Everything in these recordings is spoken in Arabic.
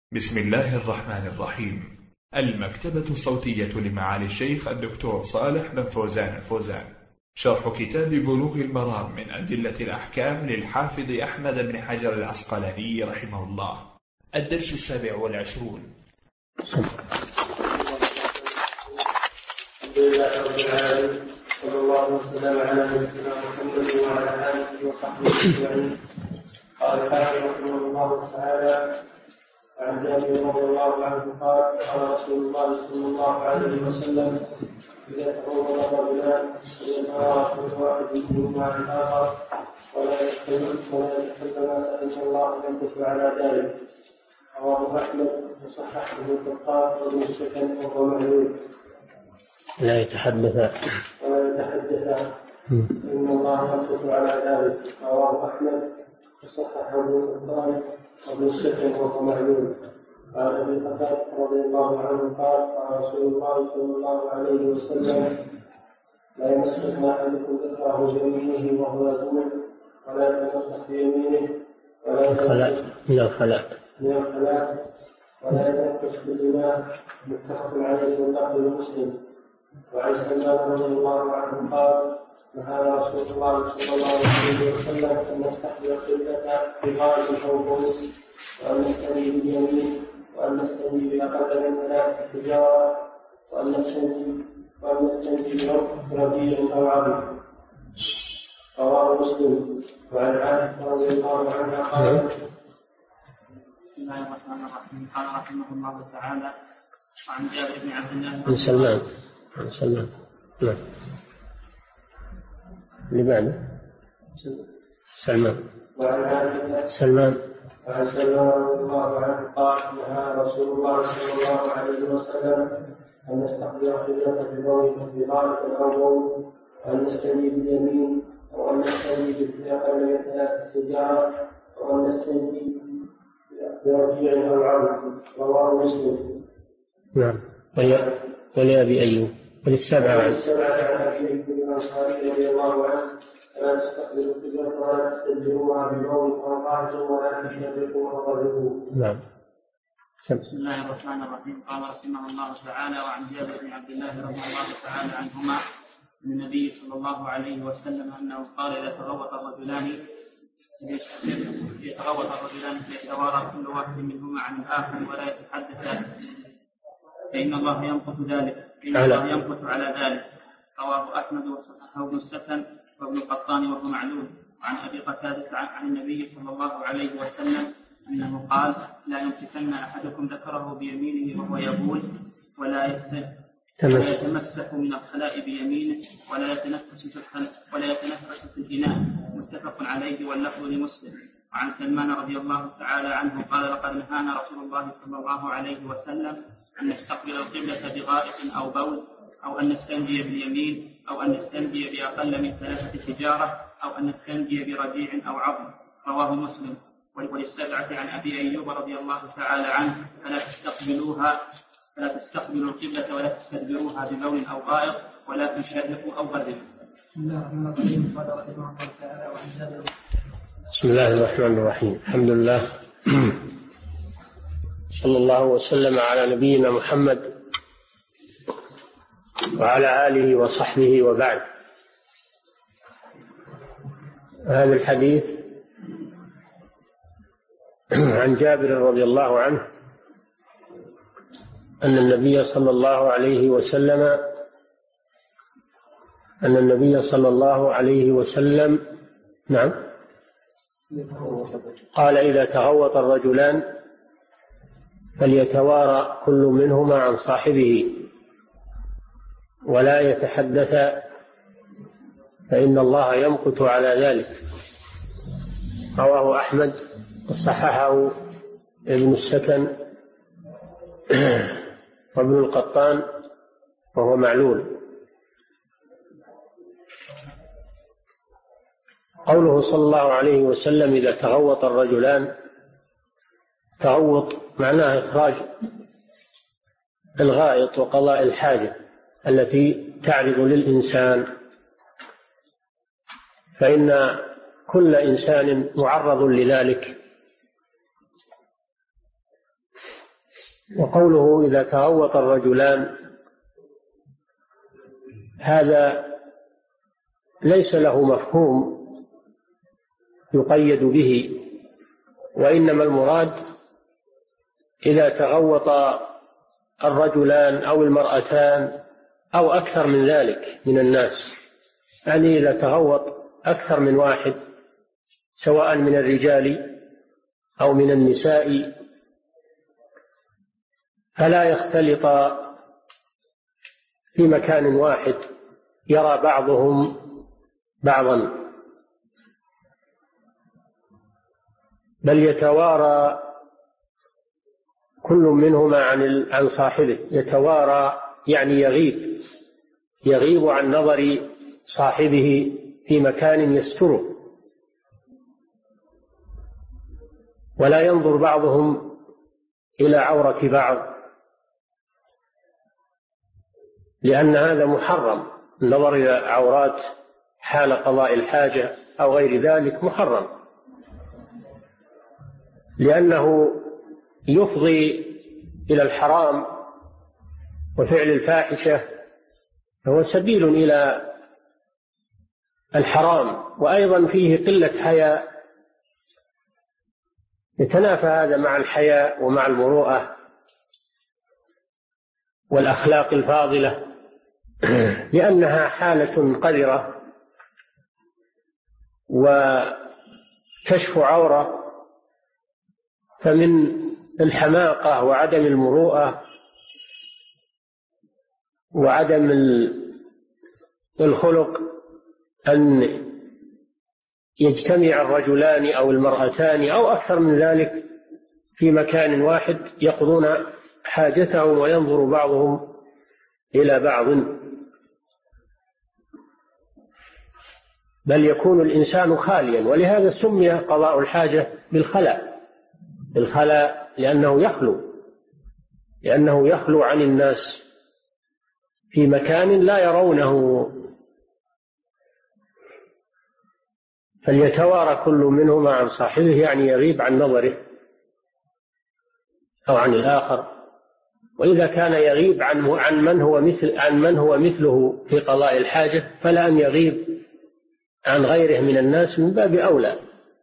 بسم الله الرحمن الرحيم. المكتبة الصوتية لمعالي الشيخ الدكتور صالح بن فوزان الفوزان، شرح كتاب بلوغ المرام من أدلة الأحكام للحافظ أحمد بن حجر العسقلاني رحمه الله، الدرس 27. الحمد لله رب العالمين، صلى الله وسلم على نبينا محمد وعلى آله وصحبه أجمعين. قال الحافظ رحمه الله تعالى: عن جابر رضي الله عنه قال: قال رسول الله صلى الله عليه وسلم: إذا تفوض الرجلان فليتوارى كل واحد منهما عن الآخر ولا يتكلم فإن الله يمكث على ذلك. رواه أحمد وصححه البخاري وابن السكن وهو معلول. لا يتحدث إن الله يمكث على ذلك. رواه أحمد وصححه البخاري وابن السكن وهو معلول. عن أبي قتادة رضي الله عنه قال: قال رسول الله صلى الله عليه وسلم: لا يمسك أحدكم ذكره بيمينه وهو يقول ولا يتمسك بيمينه ولا من الخلاء ولا يتنفس بالإناء. متفق عليه واللفظ لمسلم. وعن سلمان رضي الله عنه قال: نهى رسول الله صلى الله عليه وسلم أن نستحضر القبلة بغائب أو بول، وأن نستنجي باليمين، وأن نستنجي بأقل من 3 حجارة، وأن نستنجي بربيع أو عظم. رواه مسلم. وعن عائشة رضي الله عنها قالت: بسم الله الرحمن الرحيم. قال رحمه الله تعالى: وعن جابر بن عبد الله عن سلمان نعم اللي بعده سلمان وعن سلمان رضي الله عنه قال: نهى رسول الله صلى الله عليه وسلم أن نستقبل القبلة بغائب أو بول، وأن نستنجي باليمين، أو أن نستنجي بأقل من 3 حجارة، أو أن نستنجي برجيع أو عظم. رواه مسلم. نعم. ولأبي أيوب وللسبعة عن أبي أيوب الأنصاري رضي الله عنه: لا تستقبلوا القبلة ولا تستدبروها ببول أو قعد ولا تشركوا أو ضربوا. نعم. بسم الله الرحمن الرحيم. قال رحمه الله تعالى: وعن جابر بن عبد الله رضي الله تعالى عنهما عن النبي صلى الله عليه وسلم أنه قال: إذا تغوط الرجلان فيتوارى كل واحد منهما عن الآخر ولا يتحدثان فإن الله يمكث على ذلك. رواه أحمد وصححه ابن السكن وابن القطان وهو معلول. وعن أبي قتادة عن النبي صلى الله عليه وسلم أنه قال: لا يمسكن أحدكم ذكره بيمينه وهو يبول ولا يتمسك من الخلاء بيمينه ولا يتنفس في الإناء. متفق عليه واللفظ لمسلم. وعن سلمان رضي الله تعالى عنه قال: لقد نهانا رسول الله صلى الله عليه وسلم أن نستقبل القبلة بغائط أو بول، أو أن نستنجي باليمين، أو أن نستنجي بأقل من 3 حجارة، أو أن نستنجي برجيع أو عظم. رواه مسلم. وللسبعة عن أبي أيوب رضي الله تعالى عنه: فلا تستقبلوا القبلة ولا تستدبروها ببول أو غائط ولا تشرقوا أو غربوا. بسم الله الرحمن الرحيم. الحمد لله صلى الله وسلم على نبينا محمد وعلى آله وصحبه وبعد. هذا الحديث عن جابر رضي الله عنه أن النبي صلى الله عليه وسلم نعم قال: إذا تغوط الرجلان فليتوارى كل منهما عن صاحبه ولا يتحدث فإن الله يمكث على ذلك. رواه أحمد وصححه ابن السكن وابن القطان وهو معلول. قوله صلى الله عليه وسلم: إذا تغوط الرجلان، تغوط معناه إخراج الغائط وقضاء الحاجة التي تعرض للإنسان، فإن كل إنسان معرض لذلك، وقوله إذا تغوط الرجلان هذا ليس له مفهوم يقيد به، وإنما المراد إذا تغوط الرجلان أو المرأتان أو أكثر من ذلك من الناس، يعني إذا تغوط أكثر من واحد سواء من الرجال أو من النساء فلا يختلط في مكان واحد يرى بعضهم بعضا، بل يتوارى كل منهما عن صاحبه، يتوارى يعني يغيب عن نظر صاحبه في مكان يستره، ولا ينظر بعضهم إلى عورة بعض، لأن هذا محرم. النظر إلى عورات حال قضاء الحاجة أو غير ذلك محرم، لأنه يفضي إلى الحرام وفعل الفاحشة، هو سبيل إلى الحرام، وأيضا فيه قلة حياء، يتنافى هذا مع الحياء ومع المروءة والأخلاق الفاضلة، لأنها حالة قذرة وكشف عورة، فمن الحماقة وعدم المروءة وعدم الخلق أن يجتمع الرجلان أو المرأتان أو أكثر من ذلك في مكان واحد يقضون حاجتهم وينظر بعضهم إلى بعض، بل يكون الإنسان خاليا. ولهذا سمي قضاء الحاجة بالخلاء لأنه يخلو عن الناس في مكان لا يرونه، فليتوارى كل منهما عن صاحبه، يعني يغيب عن نظره أو عن الآخر. وإذا كان يغيب عن من هو مثله في قضاء الحاجة، فلا أن يغيب عن غيره من الناس من باب أولى.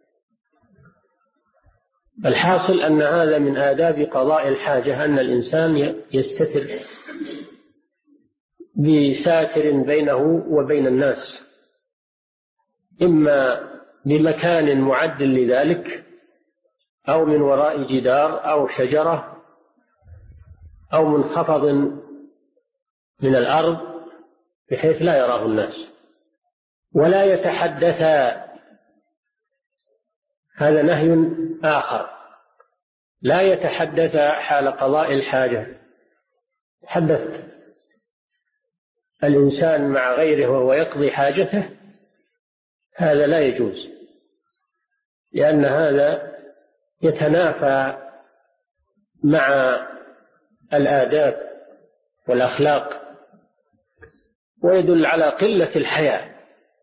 الحاصل أن هذا من آداب قضاء الحاجة، أن الإنسان يستتر بساتر بينه وبين الناس، إما بمكان معد لذلك أو من وراء جدار أو شجرة أو منخفض من الأرض بحيث لا يراه الناس. ولا يتحدثا، هذا نهي آخر، لا يتحدثا حال قضاء الحاجة. يتحدث الإنسان مع غيره وهو يقضي حاجته، هذا لا يجوز، لأن هذا يتنافى مع الآداب والأخلاق ويدل على قلة الحياء.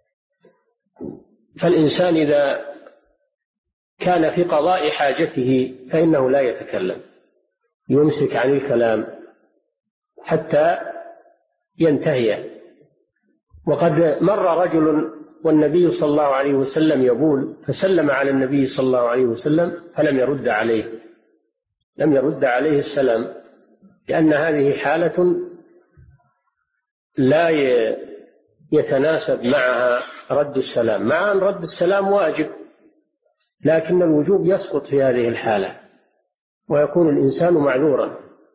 فالإنسان إذا كان في قضاء حاجته فإنه لا يتكلم، يمسك عن الكلام حتى ينتهي. وقد مر رجل والنبي صلى الله عليه وسلم يبول، فسلم على النبي صلى الله عليه وسلم فلم يرد عليه السلام، لأن هذه حالة لا يتناسب معها رد السلام، مع أن رد السلام واجب، لكن الوجوب يسقط في هذه الحالة ويكون الإنسان معذورا،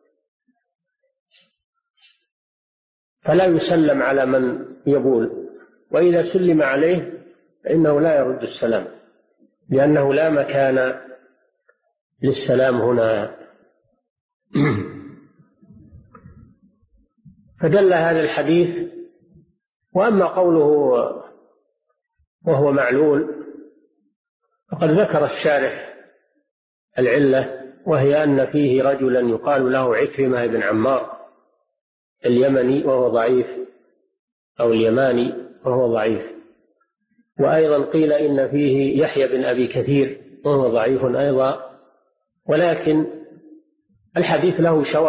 فلا يسلم على من يبول، وإذا سلم عليه فإنه لا يرد السلام، لأنه لا مكان للسلام هنا. فدل هذا الحديث. وأما قوله وهو معلول فقد ذكر الشارح العلة، وهي أن فيه رجلا يقال له عكرمة بن عمار اليمني وهو ضعيف، أو اليماني وهو ضعيف، وأيضا قيل إن فيه يحيى بن أبي كثير وهو ضعيف أيضا، ولكن الحديث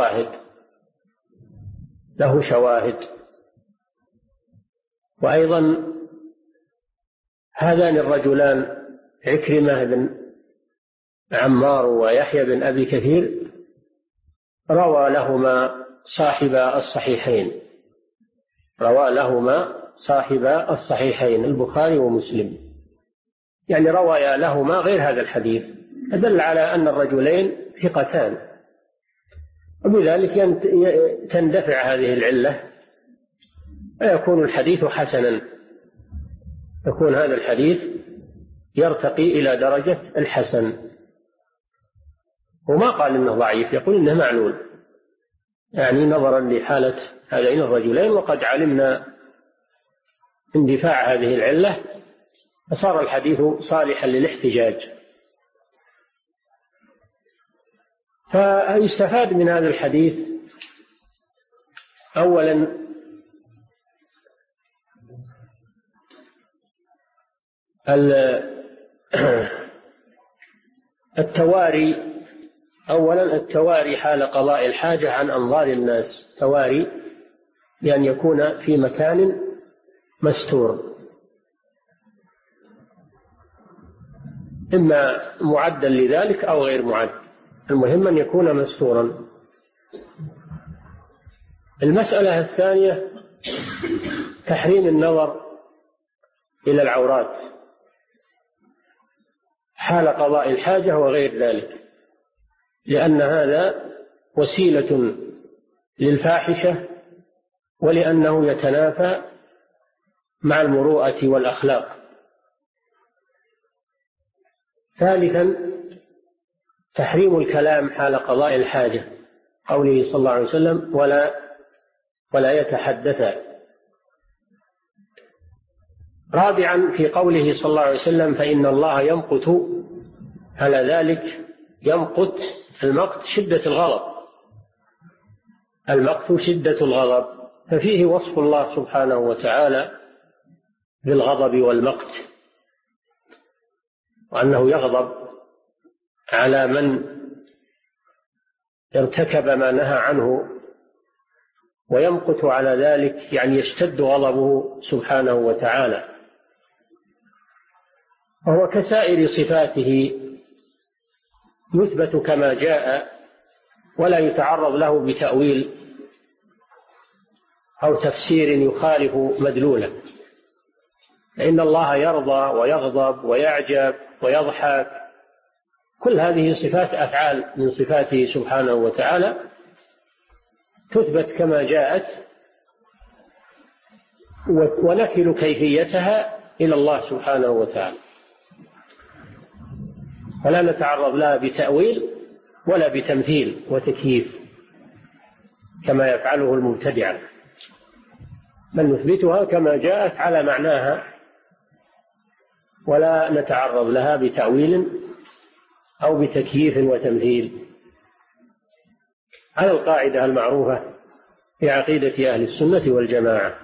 له شواهد. وأيضا هذان الرجلان عكرمة بن عمار ويحيى بن أبي كثير روى لهما صاحب الصحيحين البخاري ومسلم، يعني روى لهما غير هذا الحديث، فدل على أن الرجلين ثقتان، وبذلك تندفع هذه العلة ويكون الحديث حسنا، يكون هذا الحديث يرتقي إلى درجة الحسن. وما قال إنه ضعيف، يقول إنه معلول، يعني نظرا لحالة هذين الرجلين، وقد علمنا اندفاع هذه العلة فصار الحديث صالحا للاحتجاج. فيستفاد من هذا الحديث أولا التواري حال قضاء الحاجة عن أنظار الناس، تواري بأن يكون في مكان مستور، إما معدا لذلك أو غير معد، المهم أن يكون مستورا. المسألة الثانية تحريم النظر إلى العورات حال قضاء الحاجة وغير ذلك، لأن هذا وسيلة للفاحشة، ولأنه يتنافى مع المروءة والأخلاق. ثالثا تحريم الكلام حال قضاء الحاجة، قوله صلى الله عليه وسلم ولا يتحدثا. رابعا في قوله صلى الله عليه وسلم فإن الله يمقت على ذلك، يمقت المقت شدة الغضب، المقت شدة الغضب، ففيه وصف الله سبحانه وتعالى بالغضب والمقت، وأنه يغضب على من ارتكب ما نهى عنه، ويمقت على ذلك يعني يشتد غضبه سبحانه وتعالى. وهو كسائر صفاته يثبت كما جاء ولا يتعرض له بتأويل أو تفسير يخالف مدلوله، فإن الله يرضى ويغضب ويعجب ويضحك، كل هذه صفات أفعال من صفاته سبحانه وتعالى تثبت كما جاءت، ونكل كيفيتها إلى الله سبحانه وتعالى، فلا نتعرض لها بتأويل ولا بتمثيل وتكييف كما يفعله المبتدعة، بل نثبتها كما جاءت على معناها، ولا نتعرض لها بتأويل أو بتكييف وتمثيل، على القاعدة المعروفة في عقيدة أهل السنة والجماعة.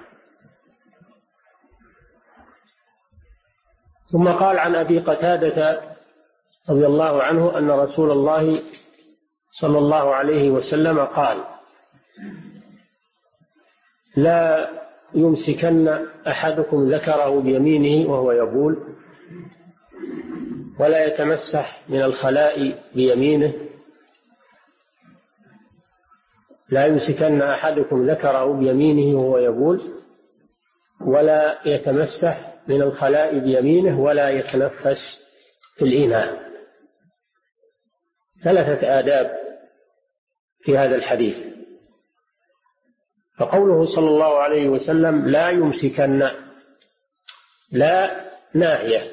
ثم قال عن أبي قتادة رضي الله عنه أن رسول الله صلى الله عليه وسلم قال لا يمسكن أحدكم ذكره بيمينه وهو يبول، ولا يتمسح من الخلاء بيمينه، لا يمسكن أحدكم ذكره بيمينه وهو يبول، ولا يتمسح من الخلاء بيمينه، ولا يتنفس في الإناء. 3 آداب في هذا الحديث. فقوله صلى الله عليه وسلم لا يمسكن، لا ناهية،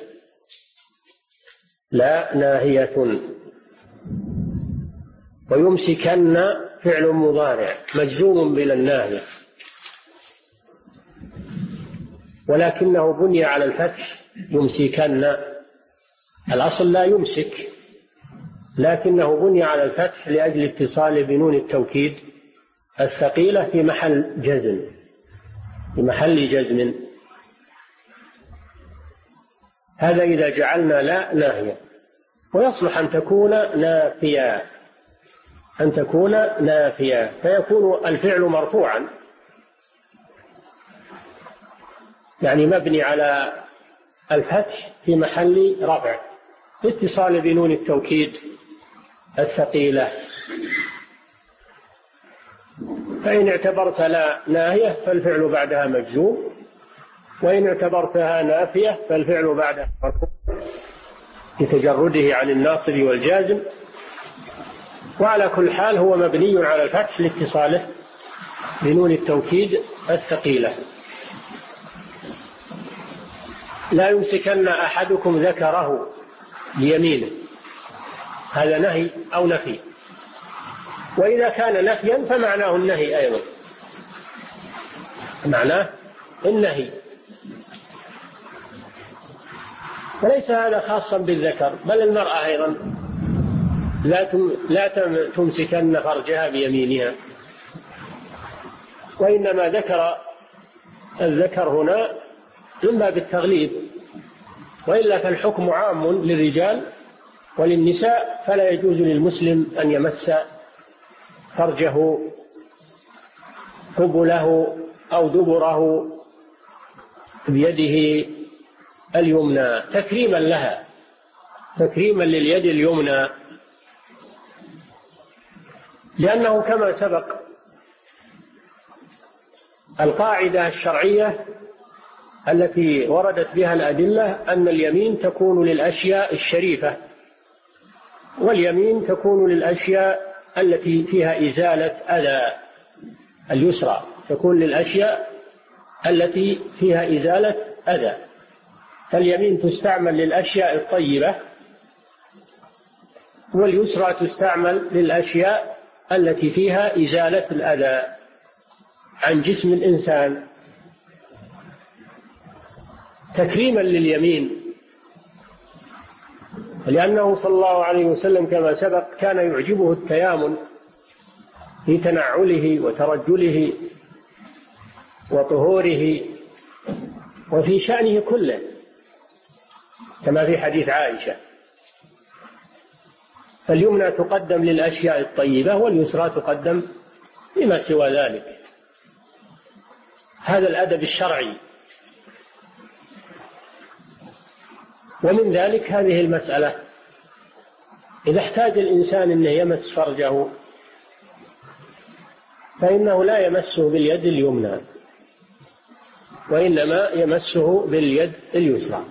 لا ناهية، ويمسكن فعل مضارع مجزوم بلا الناهية، ولكنه بني على الفتح يمسكن، الأصل لا يمسك، لكنه بني على الفتح لأجل اتصال بنون التوكيد الثقيلة في محل جزم، في محل جزم. هذا إذا جعلنا لا ناهية، ويصلح أن تكون نافية، أن تكون نافية، فيكون الفعل مرفوعا، يعني مبني على الفتح في محل رفع باتصال بنون التوكيد الثقيلة. فإن اعتبرت لا ناهية فالفعل بعدها مجزوم، وإن اعتبرتها نافية فالفعل بعدها مرفوع لتجرده عن الناصب والجازم. وعلى كل حال هو مبني على الفتح لاتصاله بنون التوكيد الثقيلة. لا يمسكن أحدكم ذكره بيمينه، هذا نهي أو نفي، وإذا كان نفيا فمعناه النهي أيضا، معناه النهي. وليس هذا خاصا بالذكر، بل المرأة أيضا لا تمسكن فرجها بيمينها، وإنما ذكر الذكر هنا إما بالتغليب، وإلا فالحكم عام للرجال وللنساء، فلا يجوز للمسلم أن يمس فرجه قبله أو دبره بيده اليمنى تكريما لها، تكريما لليد اليمنى، لأنه كما سبق القاعدة الشرعية التي وردت بها الأدلة أن اليمين تكون للأشياء الشريفة، واليمين تكون للأشياء التي فيها إزالة أذى. اليسرى تكون للأشياء التي فيها إزالة أذى، فاليمين تستعمل للأشياء الطيبة، واليسرى تستعمل للأشياء التي فيها إزالة الأذى عن جسم الإنسان تكريما لليمين. لأنه صلى الله عليه وسلم كما سبق كان يعجبه التيامن في تنعله وترجله وطهوره وفي شأنه كله، كما في حديث عائشة. فاليمنى تقدم للأشياء الطيبة، واليسرى تقدم لما سوى ذلك. هذا الأدب الشرعي. ومن ذلك هذه المسألة، إذا احتاج الإنسان أنه يمس فرجه فإنه لا يمسه باليد اليمنى، وإنما يمسه باليد اليسرى.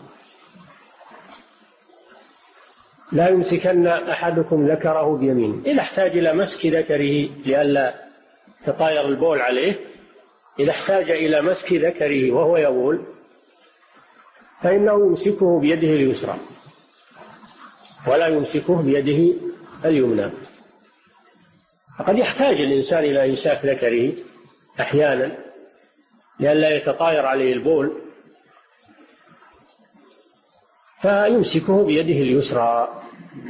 لا يمسكن أحدكم ذكره بيمينه، إذا احتاج إلى مسك ذكره لئلا تطاير البول عليه، إذا احتاج إلى مسك ذكره وهو يبول فإنه يمسكه بيده اليسرى ولا يمسكه بيده اليمنى. فقد يحتاج الإنسان إلى إمساك ذكره أحيانا لئلا يتطاير عليه البول، فيمسكه بيده اليسرى.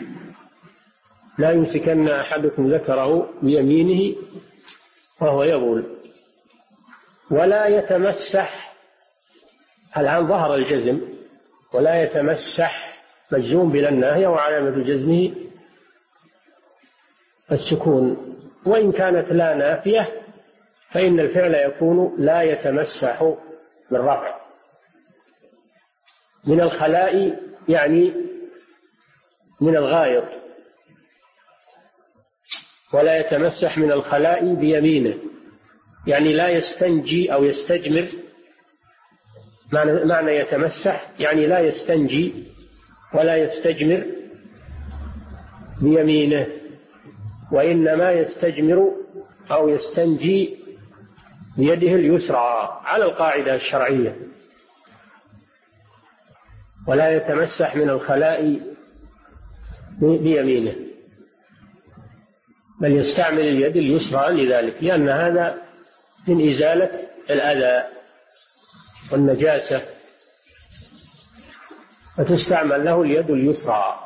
لا يمسكن أحدكم ذكره بيمينه وهو يبول. ولا يتمسح، الآن ظهر الجزم، ولا يتمسح مجزوم بلا الناهية، وعلامة جزمه السكون، وإن كانت لا نافية فإن الفعل يكون لا يتمسح بالرفع من الخلاء، يعني من الغائط. ولا يتمسح من الخلاء بيمينه، يعني لا يستنجي أو يستجمر. معنى يتمسح يعني لا يستنجي ولا يستجمر بيمينه، وإنما يستجمر أو يستنجي بيده اليسرى على القاعدة الشرعية. ولا يتمسح من الخلاء بيمينه، بل يستعمل اليد اليسرى لذلك، لأن هذا من إزالة الأذى والنجاسة، فتستعمل له اليد اليسرى.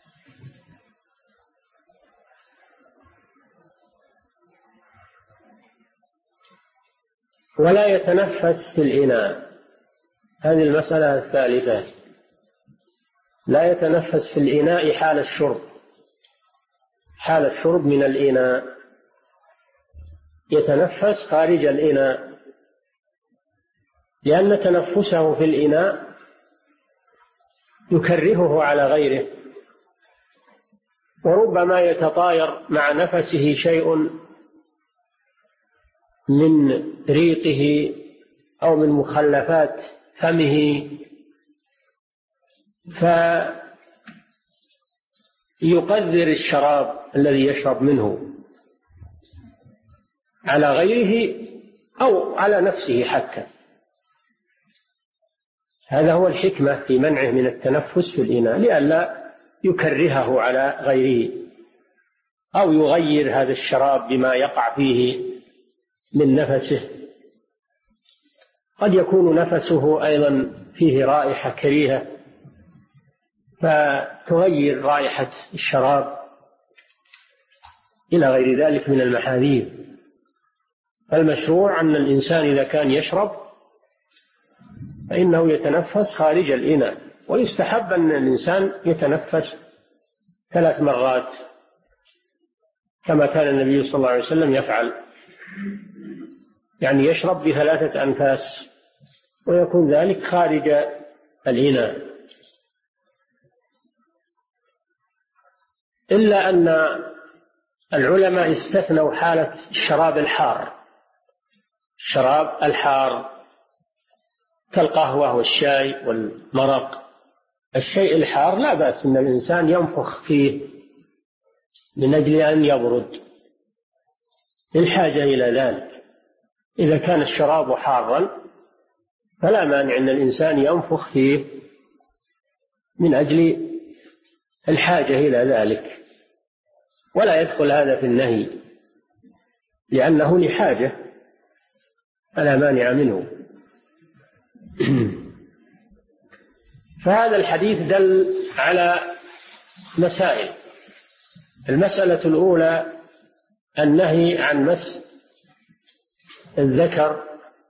ولا يتنفس في الإناء، هذه المسألة الثالثة. لا يتنفس في الإناء حال الشرب، حال الشرب من الإناء، يتنفس خارج الإناء، لأن تنفسه في الإناء يكرهه على غيره، وربما يتطاير مع نفسه شيء من ريقه أو من مخلفات فمه، فيقدر الشراب الذي يشرب منه على غيره أو على نفسه حتى. هذا هو الحكمة في منعه من التنفس في الإناء، لئلا يكرهه على غيره أو يغير هذا الشراب بما يقع فيه من نفسه. قد يكون نفسه أيضا فيه رائحة كريهة فتغير رائحة الشراب إلى غير ذلك من المحاذير. المشروع أن الإنسان إذا كان يشرب فإنه يتنفس خارج الإناء، ويستحب أن الإنسان يتنفس 3 مرات كما كان النبي صلى الله عليه وسلم يفعل، يعني يشرب ب3 أنفاس ويكون ذلك خارج الإناء. إلا أن العلماء استثنوا حالة الشراب الحار، الشراب الحار كالقهوة والشاي والمرق. الشيء الحار لا بأس أن الإنسان ينفخ فيه من أجل أن يبرد الحاجة إلى ذلك. إذا كان الشراب حارا فلا مانع أن الإنسان ينفخ فيه من أجل الحاجة إلى ذلك، ولا يدخل هذا في النهي لأنه لحاجة فلا مانع منه. فهذا الحديث دل على مسائل. المسألة الأولى النهي عن مس الذكر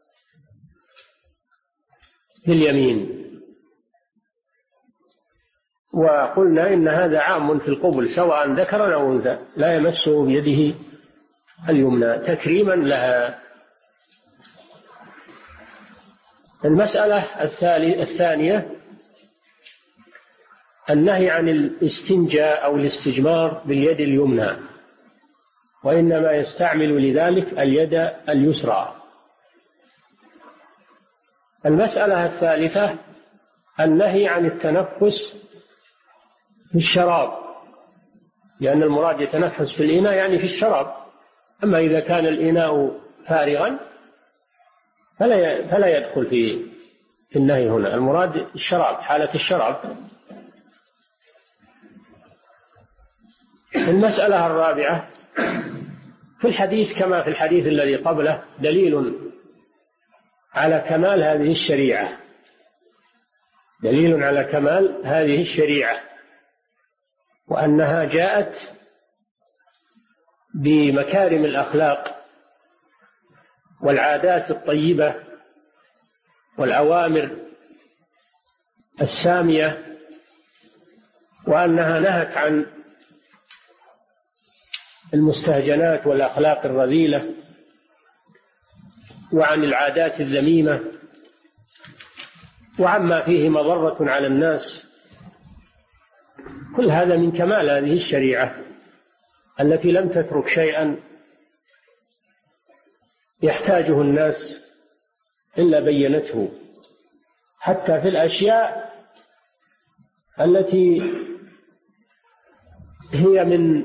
في اليمين، وقلنا إن هذا عام في القبل سواء ذكرا أو أنثى، لا يمسه بيده اليمنى تكريما لها. المسألة الثانية النهي عن الاستنجاء أو الاستجمار باليد اليمنى، وإنما يستعمل لذلك اليد اليسرى. المسألة الثالثة النهي عن التنفس في الشراب، لأن المراد يتنفس في الإناء يعني في الشراب. أما إذا كان الإناء فارغا فلا يدخل في النهي هنا، المراد الشراب، حالة الشراب. المسألة الرابعة في الحديث كما في الحديث الذي قبله دليل على كمال هذه الشريعة، دليل على كمال هذه الشريعة، وأنها جاءت بمكارم الأخلاق والعادات الطيبة والأوامر السامية، وأنها نهت عن المستهجنات والأخلاق الرذيلة وعن العادات الذميمة وعما فيه مضرة على الناس. كل هذا من كمال هذه الشريعة التي لم تترك شيئا يحتاجه الناس إلا بينته، حتى في الأشياء التي هي من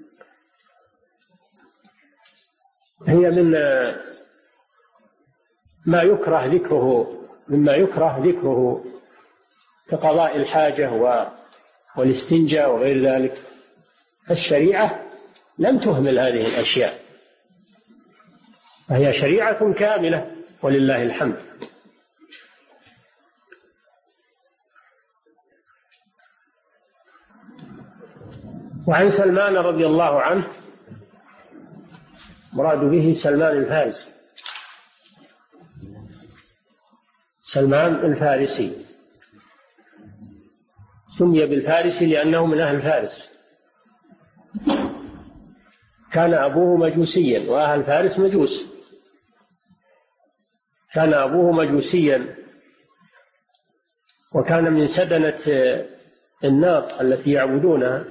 ما يكره ذكره، مما يكره ذكره كقضاء الحاجة والاستنجاء وغير ذلك. الشريعة لم تهمل هذه الأشياء، فهي شريعة كاملة ولله الحمد. وعن سلمان رضي الله عنه، مراد به سلمان الفارسي، سلمان الفارسي سمي بالفارسي لأنه من أهل فارس، كان أبوه مجوسيا، وأهل فارس مجوس، كان أبوه مجوسيا، وكان من سدنة النار التي يعبدونها،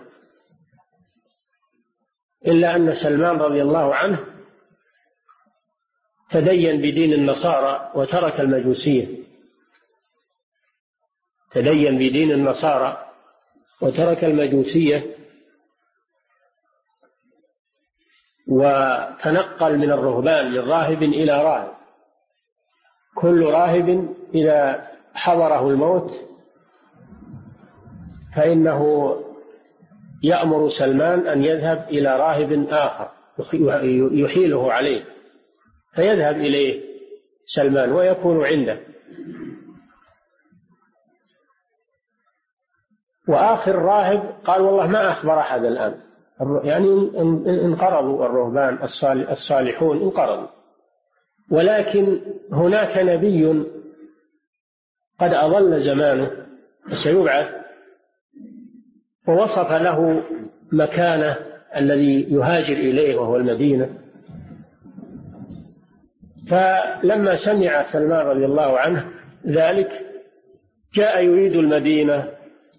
إلا أن سلمان رضي الله عنه تدين بدين النصارى وترك المجوسية، تدين بدين النصارى وترك المجوسية، وتنقل من الرهبان من راهب إلى راهب. كل راهب إذا حضره الموت فإنه يأمر سلمان أن يذهب إلى راهب آخر يحيله عليه، فيذهب إليه سلمان ويكون عنده. وآخر راهب قال والله ما أخبر أحد الآن، يعني انقرضوا الرهبان الصالحون انقرضوا، ولكن هناك نبي قد أضل زمانه وسيبعث، ووصف له مكانه الذي يهاجر إليه وهو المدينة. فلما سمع سلمان رضي الله عنه ذلك جاء يريد المدينة،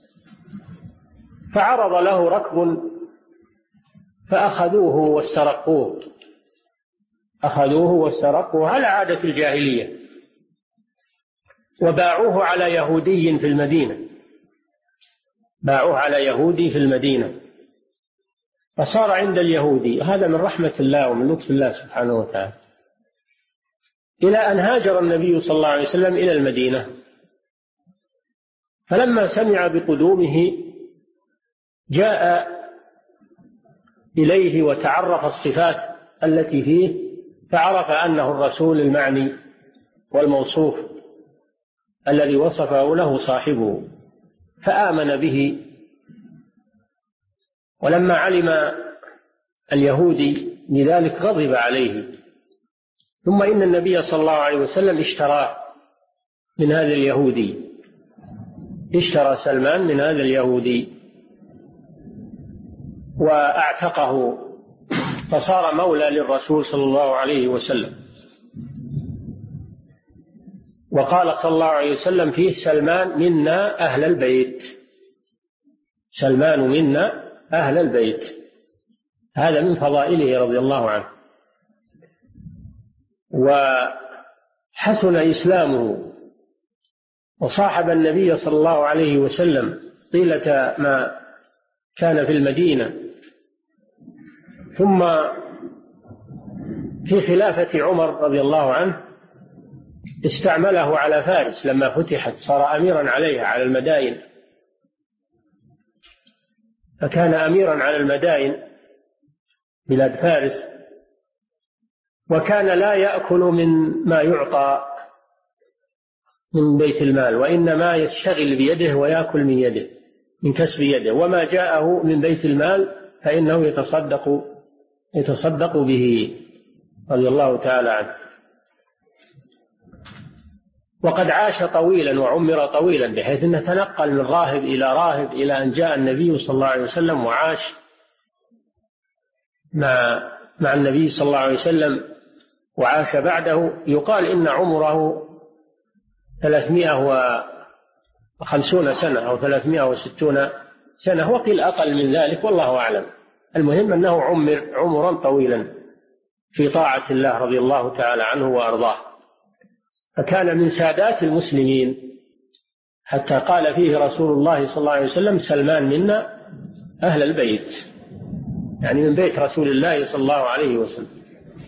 فعرض له ركب فأخذوه واسترقوه، أخذوه واسترقوه على عادة الجاهلية، وباعوه على يهودي في المدينة، باعوه على يهودي في المدينة، فصار عند اليهودي. هذا من رحمة الله ومن لطف الله سبحانه وتعالى، إلى أن هاجر النبي صلى الله عليه وسلم إلى المدينة. فلما سمع بقدومه جاء إليه وتعرف الصفات التي فيه، فعرف أنه الرسول المعني والموصوف الذي وصفه له صاحبه، فآمن به. ولما علم اليهودي بذلك غضب عليه، ثم إن النبي صلى الله عليه وسلم اشتراه من هذا اليهودي، اشترى سلمان من هذا اليهودي وأعتقه، فصار مولى للرسول صلى الله عليه وسلم. وقال صلى الله عليه وسلم فيه سلمان منا أهل البيت، سلمان منا أهل البيت، هذا من فضائله رضي الله عنه. وحسن إسلامه، وصاحب النبي صلى الله عليه وسلم طيلة ما كان في المدينة. ثم في خلافة عمر رضي الله عنه استعمله على فارس لما فتحت، صار أميرا عليها على المدائن، فكان أميرا على المدائن بلاد فارس، وكان لا يأكل من ما يعطى من بيت المال، وإنما يشتغل بيده ويأكل من يده، من كسب يده، وما جاءه من بيت المال فإنه يتصدق به رضي الله تعالى عنه. وقد عاش طويلا وعمر طويلا، بحيث أنه تنقل من راهب إلى راهب إلى أن جاء النبي صلى الله عليه وسلم وعاش مع النبي صلى الله عليه وسلم وعاش بعده. يقال إن عمره 350 سنة أو 360 سنة، وقيل أقل من ذلك والله أعلم. المهم أنه عمرا طويلا في طاعة الله رضي الله تعالى عنه وأرضاه، فكان من سادات المسلمين، حتى قال فيه رسول الله صلى الله عليه وسلم سلمان منا أهل البيت، يعني من بيت رسول الله صلى الله عليه وسلم.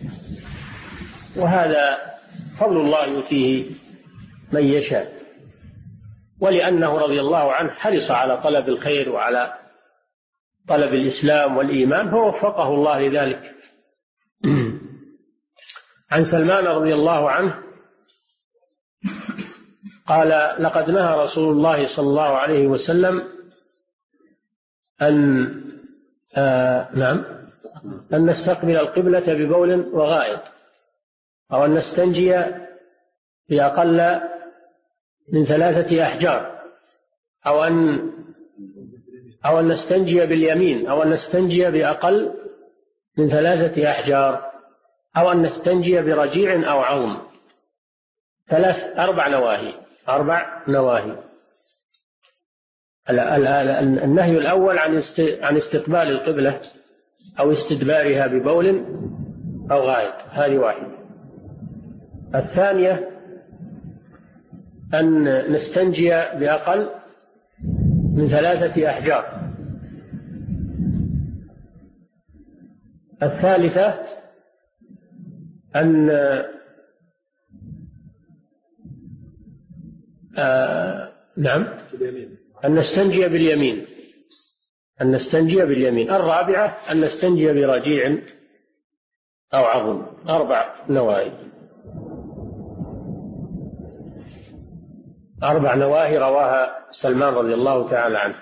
وهذا فضل الله يؤتيه من يشاء، ولأنه رضي الله عنه حرص على طلب الخير وعلى طلب الإسلام والإيمان، فوفقه الله لذلك. عن سلمان رضي الله عنه قال لقد نهى رسول الله صلى الله عليه وسلم أن نستقبل القبلة ببول وغائط، أو أن نستنجي بأقل من 3 أحجار، أو أن نستنجي باليمين، أو أن نستنجي بأقل من 3 أحجار، أو أن نستنجي برجيع أو عظم. 4 نواهي. 4 نواهي. النهي الأول عن استقبال القبلة أو استدبارها ببول أو غائط، هذه واحدة. الثانية أن نستنجي بأقل من 3 أحجار. الثالثة أن أن نستنجي باليمين. الرابعة أن نستنجي برجيع أو عظم. 4 نواهي. 4 نواهي رواها سلمان رضي الله تعالى عنه.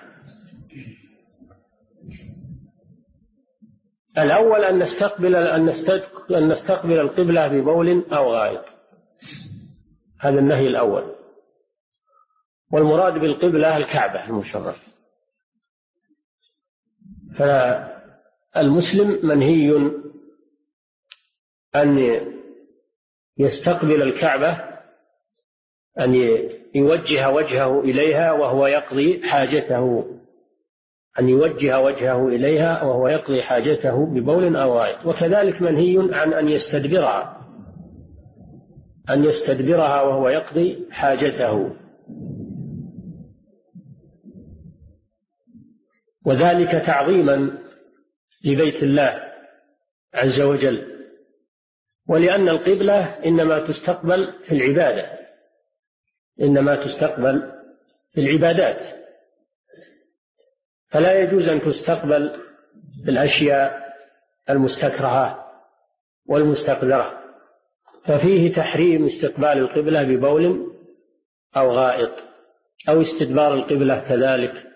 الأول أن نستقبل القبلة ببول أو غائط، هذا النهي الأول. والمراد بالقبلة الكعبة المشرفة. فالمسلم منهي أن يستقبل الكعبة، أن يوجه وجهه إليها وهو يقضي حاجته، ببول أو غائط. وكذلك منهي عن أن يستدبرها وهو يقضي حاجته، وذلك تعظيما لبيت الله عز وجل، ولأن القبلة إنما تستقبل في العبادات، فلا يجوز أن تستقبل بالأشياء المستكرهة والمستقذرة. ففيه تحريم استقبال القبلة ببول أو غائط، أو استدبار القبلة كذلك.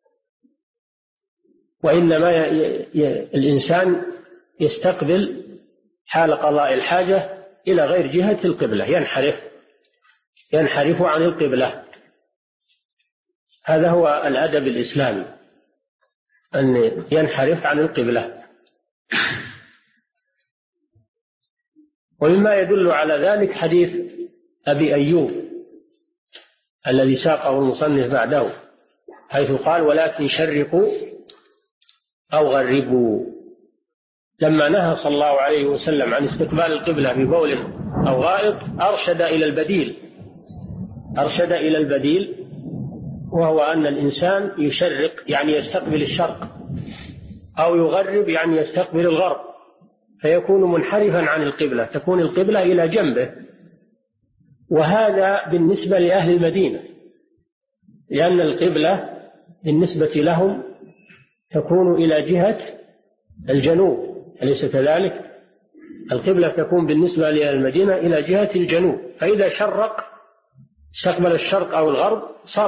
وإنما الإنسان يستقبل حال قضاء الحاجة إلى غير جهة القبلة، ينحرف عن القبلة. هذا هو الأدب الإسلامي، أن ينحرف عن القبلة. ومما يدل على ذلك حديث أبي أيوب الذي ساقه المصنف بعده، حيث قال: ولكن شرقوا أو غربوا. لما نهى صلى الله عليه وسلم عن استقبال القبلة ببول أو غائط أرشد إلى البديل، وهو أن الإنسان يشرق يعني يستقبل الشرق، أو يغرب يعني يستقبل الغرب، فيكون منحرفا عن القبلة، تكون القبلة إلى جنبه. وهذا بالنسبة لأهل المدينة، لأن القبلة بالنسبة لهم تكون إلى جهة الجنوب، أليس كذلك؟ القبلة تكون بالنسبة لأهل المدينة إلى جهة الجنوب، فإذا شرق استقبل الشرق أو الغرب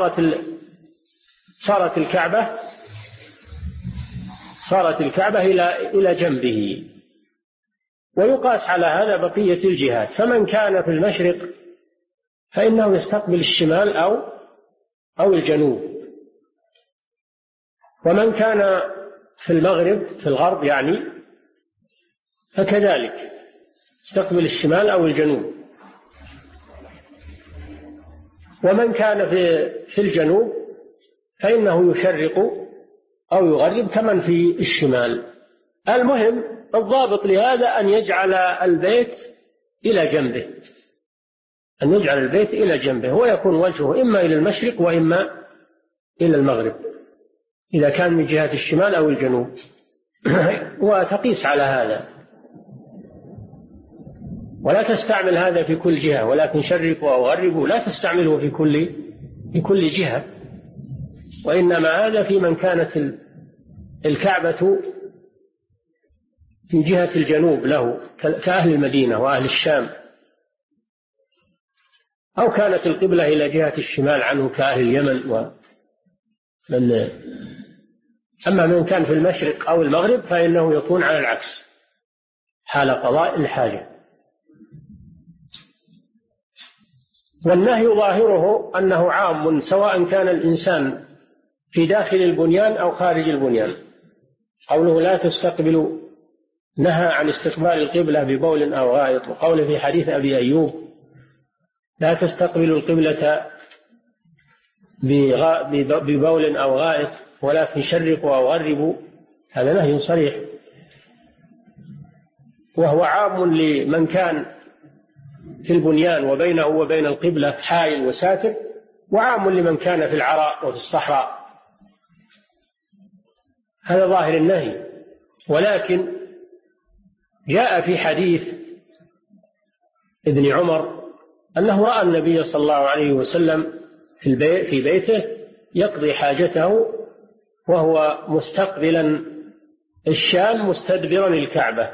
صارت الكعبة إلى جنبه. ويقاس على هذا بقية الجهات، فمن كان في المشرق فإنه يستقبل الشمال أو الجنوب، ومن كان في المغرب في الغرب يعني فكذلك يستقبل الشمال أو الجنوب. ومن كان في الجنوب فإنه يشرق أو يغرب كمن في الشمال. المهم الضابط لهذا أن يجعل البيت إلى جنبه، ويكون وجهه إما إلى المشرق وإما إلى المغرب إذا كان من جهة الشمال أو الجنوب. وتقيس على هذا، ولا تستعمل هذا في كل جهة، ولكن شرقوا أو غربوا لا تستعمله في كل جهة، وإنما هذا في من كانت الكعبة في جهة الجنوب له كأهل المدينة وأهل الشام، أو كانت القبلة إلى جهة الشمال عنه كأهل اليمن. أما من كان في المشرق أو المغرب فإنه يكون على العكس حال قضاء الحاجة. والنهي ظاهره أنه عام سواء كان الإنسان في داخل البنيان أو خارج البنيان. قوله لا تستقبلوا نهى عن استقبال القبلة ببول أو غائط، وقوله في حديث أبي أيوب لا تستقبلوا القبلة ببول أو غائط ولكن شرقوا أو غربوا، هذا نهي صريح، وهو عام لمن كان في البنيان وبينه وبين القبلة حائل وساتر، وعام لمن كان في العراء وفي الصحراء، هذا ظاهر النهي. ولكن جاء في حديث ابن عمر أنه رأى النبي صلى الله عليه وسلم في بيته يقضي حاجته وهو مستقبلا الشام مستدبرا الكعبة،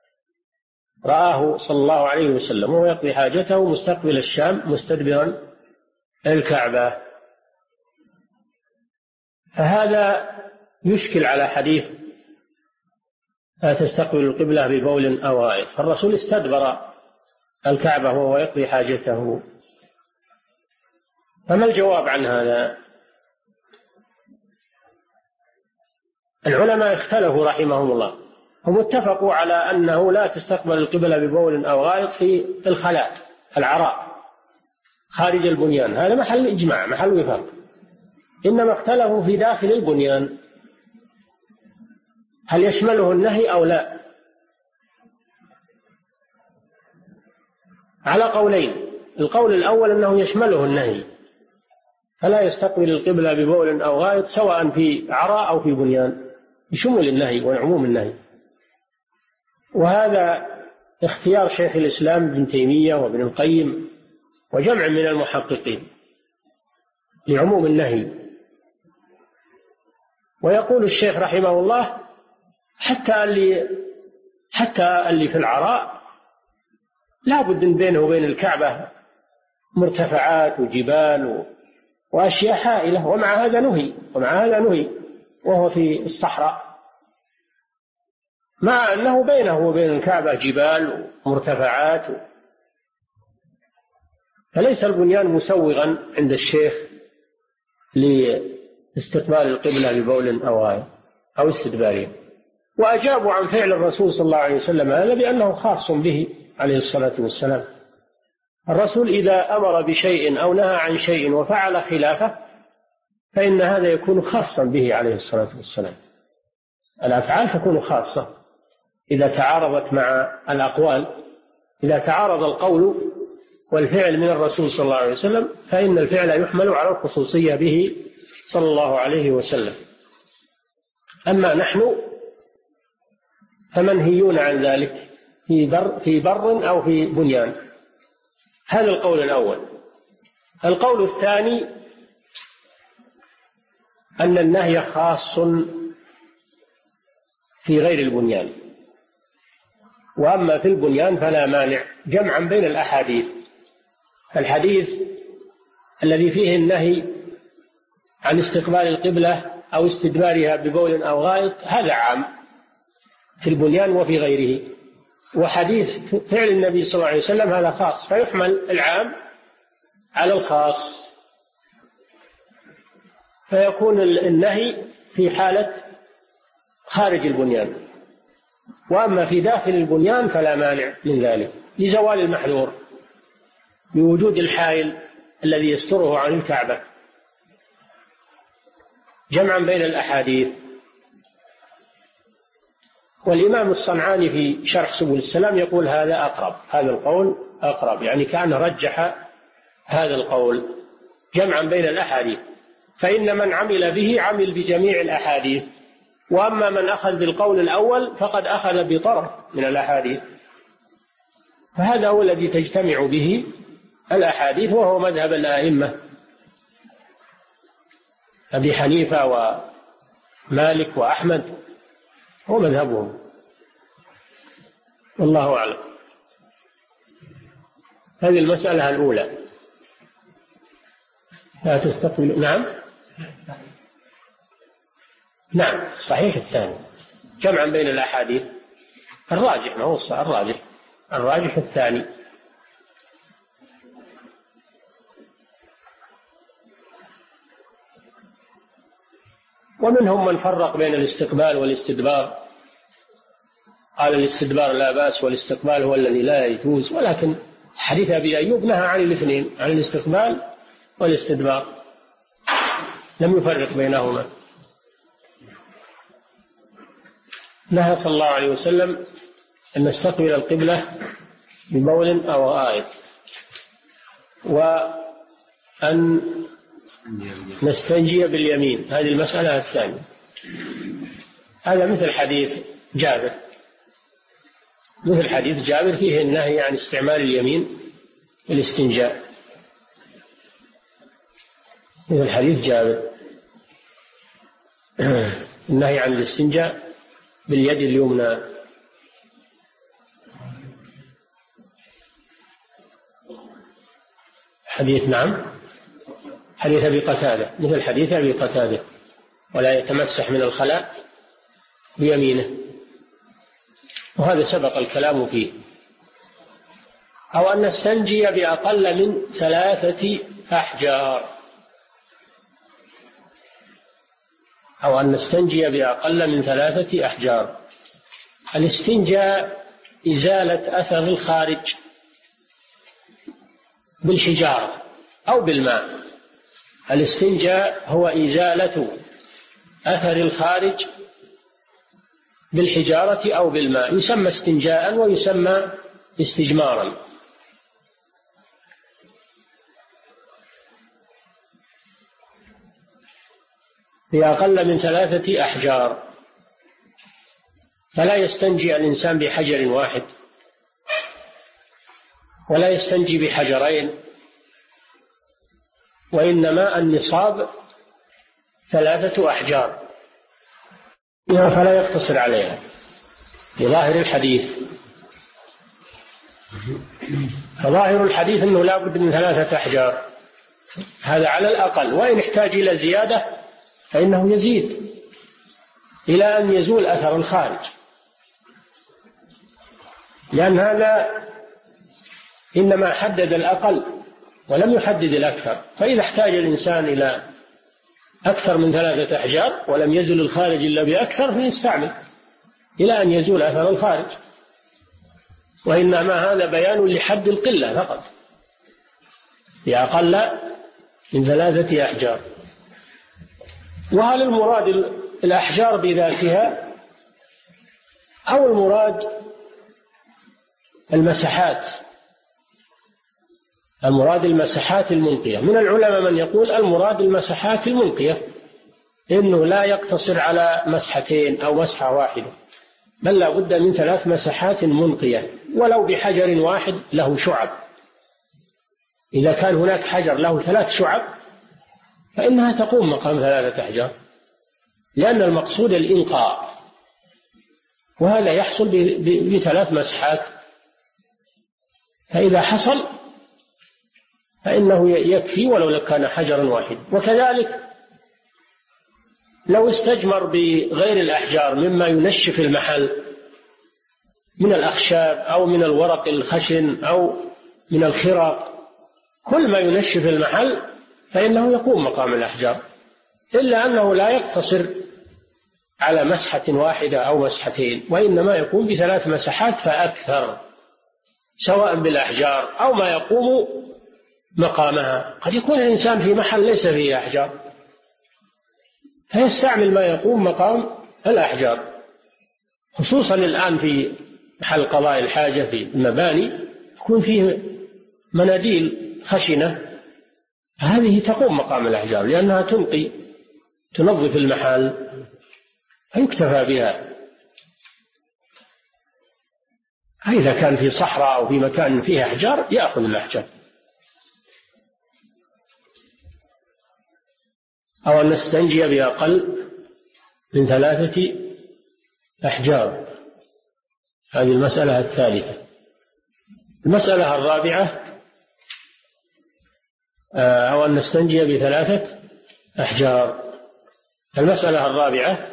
رآه صلى الله عليه وسلم وهو يقضي حاجته مستقبل الشام مستدبرا الكعبة، فهذا يشكل على حديث لا تستقبل القبلة ببول أو غائط، فالرسول استدبر الكعبة وهو يقضي حاجته. فما الجواب عن هذا؟ العلماء اختلفوا رحمهم الله، هم اتفقوا على أنه لا تستقبل القبلة ببول أو غائط في الخلاء العراء خارج البنيان، هذا محل إجماع محل وفاق، إنما اختلفوا في داخل البنيان هل يشمله النهي أو لا، على قولين. القول الأول أنه يشمله النهي، فلا يستقبل القبلة ببول أو غائط سواء في عراء أو في بنيان، بشمول النهي وعموم النهي، وهذا اختيار شيخ الإسلام ابن تيمية وابن القيم وجمع من المحققين لعموم النهي. ويقول الشيخ رحمه الله حتى اللي في العراء لا بد بينه وبين الكعبة مرتفعات وجبال وأشياء حائلة، ومع هذا نهي وهو في الصحراء، مع أنه بينه وبين الكعبة جبال ومرتفعات، فليس البنيان مسوغا عند الشيخ لاستقبال القبلة ببول أو غائط أو استدباره. وأجابوا عن فعل الرسول صلى الله عليه وسلم هذا بأنه خاص به عليه الصلاة والسلام. الرسول إذا أمر بشيء أو نهى عن شيء وفعل خلافه فإن هذا يكون خاصا به عليه الصلاة والسلام. الأفعال تكون خاصة إذا تعارضت مع الأقوال، إذا تعارض القول والفعل من الرسول صلى الله عليه وسلم فإن الفعل يحمل على الخصوصية به صلى الله عليه وسلم. أما نحن فمنهيون عن ذلك في بر أو في بنيان. هذا القول الأول. القول الثاني أن النهي خاص في غير البنيان، وأما في البنيان فلا مانع، جمعا بين الأحاديث. الحديث الذي فيه النهي عن استقبال القبلة أو استدبارها ببول أو غائط هذا عام في البنيان وفي غيره، وحديث فعل النبي صلى الله عليه وسلم هذا خاص، فيحمل العام على الخاص، فيكون النهي في حالة خارج البنيان، وأما في داخل البنيان فلا مانع من ذلك لزوال المحذور بوجود الحائل الذي يستره عن الكعبة، جمعا بين الأحاديث. والإمام الصنعاني في شرح سبل السلام يقول هذا أقرب، هذا القول أقرب، يعني كأنه رجح هذا القول جمعا بين الأحاديث، فإن من عمل به عمل بجميع الأحاديث، وأما من أخذ بالقول الأول فقد أخذ بطرف من الأحاديث، فهذا هو الذي تجتمع به الأحاديث، وهو مذهب الأئمة أبي حنيفة ومالك وأحمد، هو مذهبهم، والله أعلم. هذه المسألة الأولى. لا تستقبل. نعم صحيح الثاني جمعا بين الأحاديث، الراجح ما هو الراجح الثاني. ومنهم من فرق بين الاستقبال والاستدبار، قال الاستدبار لا بأس والاستقبال هو الذي لا يجوز، ولكن حديث أبي أيوب نهى عن الاثنين، عن الاستقبال والاستدبار، لم يفرق بينهما. نهى صلى الله عليه وسلم أن نستقبل القبلة ببول أو غائط، وأن نستنجي باليمين، هذه المسألة الثانية. هذا مثل حديث جابر، مثل حديث جابر فيه النهي عن استعمال اليمين في الاستنجاء، مثل حديث جابر النهي عن الاستنجاء باليد اليمنى. حديث نعم، حديث أبي قتادة، مثل حديث أبي قتادة، ولا يتمسح من الخلاء بيمينه، وهذا سبق الكلام فيه. أو أن نستنجي بأقل من 3 أحجار، أو أن نستنجي بأقل من 3 أحجار. الاستنجاء إزالة أثر الخارج بالحجارة أو بالماء. الاستنجاء هو إزالة أثر الخارج بالحجارة أو بالماء، يسمى استنجاء ويسمى استجمارا. بأقل من 3 أحجار، فلا يستنجي الإنسان بحجر واحد، ولا يستنجي بحجرين، وإنما النصاب 3 أحجار، فلا يقتصر عليها لظاهر الحديث. فظاهر الحديث أنه لا بد من 3 أحجار، هذا على الأقل، وإن احتاج إلى زيادة فإنه يزيد إلى أن يزول أثر الخارج، لأن هذا إنما حدد الأقل ولم يحدد الأكثر. فإذا احتاج الإنسان إلى أكثر من 3 أحجار ولم يزل الخارج إلا بأكثر فيستعمل إلى أن يزول أثر الخارج، وإنما هذا بيان لحد القلة فقط، بأقل من 3 أحجار. وهل المراد الأحجار بذاتها أو المراد المساحات؟ المراد المساحات المنقية. من العلماء من يقول المراد المساحات المنقية، إنه لا يقتصر على مسحتين أو مسحة واحدة، بل لا بد من 3 مساحات منقية، ولو بحجر واحد له شعب. إذا كان هناك حجر له 3 شعب فإنها تقوم مقام 3 أحجار، لأن المقصود الإنقاء، وهذا يحصل ب3 مسحات. فإذا حصل فإنه يكفي ولو كان حجرا واحد. وكذلك لو استجمر بغير الأحجار مما ينشف المحل من الأخشاب أو من الورق الخشن أو من الخرق، كل ما ينشف المحل فإنه يقوم مقام الأحجار، إلا أنه لا يقتصر على مسحة واحدة أو مسحتين، وإنما يقوم ب3 مسحات فأكثر، سواء بالأحجار أو ما يقوم مقامها. قد يكون الإنسان في محل ليس فيه أحجار فيستعمل ما يقوم مقام الأحجار، خصوصا الآن في محل قضاء الحاجة في المباني يكون فيه مناديل خشنة، هذه تقوم مقام الأحجار لأنها تنقي تنظف المحل فيكتفى بها. إذا كان في صحراء أو في مكان فيه أحجار يأخذ الأحجار. أو أن نستنجي بأقل من 3 أحجار، هذه المسألة الثالثة. المسألة الرابعة أو أن نستنجي ب3 أحجار. المسألة الرابعة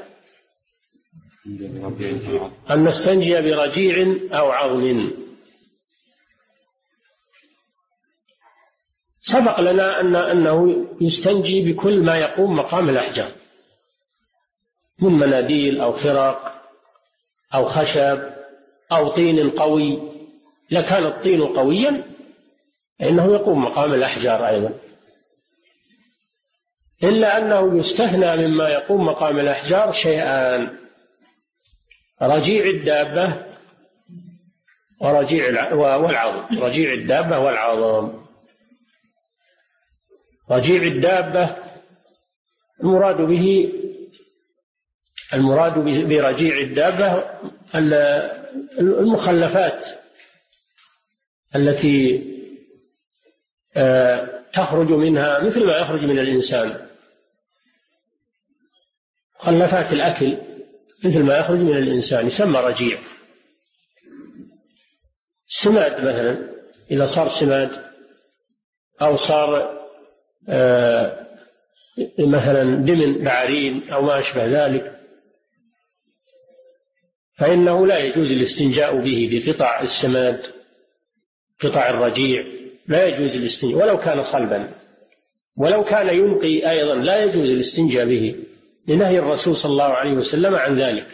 أن نستنجي برجيع أو عظم. سبق لنا أنه يستنجي بكل ما يقوم مقام الأحجار من مناديل أو خرق أو خشب أو طين قوي، لكان الطين قويا فإنه يقوم مقام الأحجار أيضا، إلا أنه يستثنى مما يقوم مقام الأحجار شيئان: رجيع الدابة والعظم. رجيع الدابة والعظم. رجيع الدابة المراد برجيع الدابة المخلفات التي تخرج منها مثل ما يخرج من الإنسان، مخلفات الأكل مثل ما يخرج من الإنسان يسمى رجيع. السماد مثلا، إذا صار سماد أو صار مثلا دمن بعرين أو ما أشبه ذلك، فإنه لا يجوز الاستنجاء به بقطع السماد، قطع الرجيع لا يجوز الاستنجاء ولو كان صلبا، ولو كان ينقي أيضا لا يجوز الاستنجاء به لنهي الرسول صلى الله عليه وسلم عن ذلك.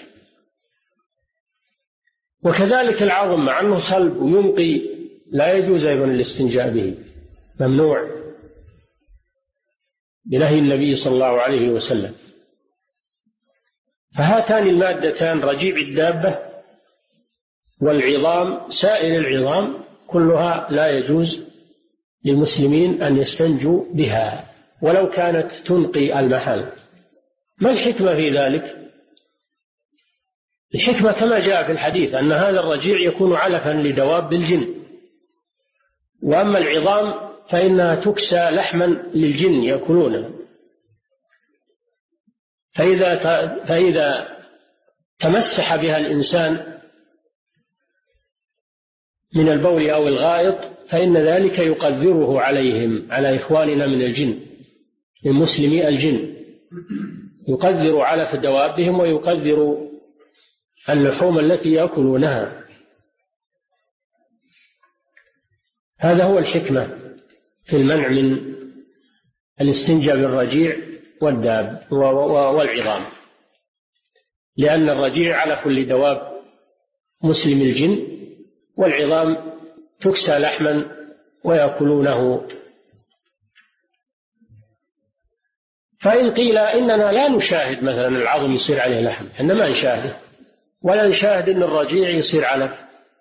وكذلك العظم مع أنه صلب وينقي لا يجوز أيضا الاستنجاء به، ممنوع بنهي النبي صلى الله عليه وسلم. فهاتان المادتان رجيع الدابة والعظام، سائر العظام كلها لا يجوز للمسلمين أن يستنجوا بها ولو كانت تنقي المحل. ما الحكمة في ذلك؟ الحكمة كما جاء في الحديث أن هذا الرجيع يكون علفا لدواب الجن، وأما العظام فإنها تكسى لحما للجن يأكلونها، فإذا تمسح بها الإنسان من البول أو الغائط فإن ذلك يقذره عليهم، على إخواننا من الجن، من مسلمي الجن، يقذر علف دوابهم ويقذر اللحوم التي يأكلونها. هذا هو الحكمة في المنع من الاستنجاء بالرجيع والداب والعظام، لأن الرجيع علف لدواب مسلم الجن، والعظام تكسى لحما ويأكلونه. فإن قيل إننا لا نشاهد مثلا العظم يصير عليه لحم، إحنا ما نشاهده، ولا نشاهد أن الرجيع يصير علف،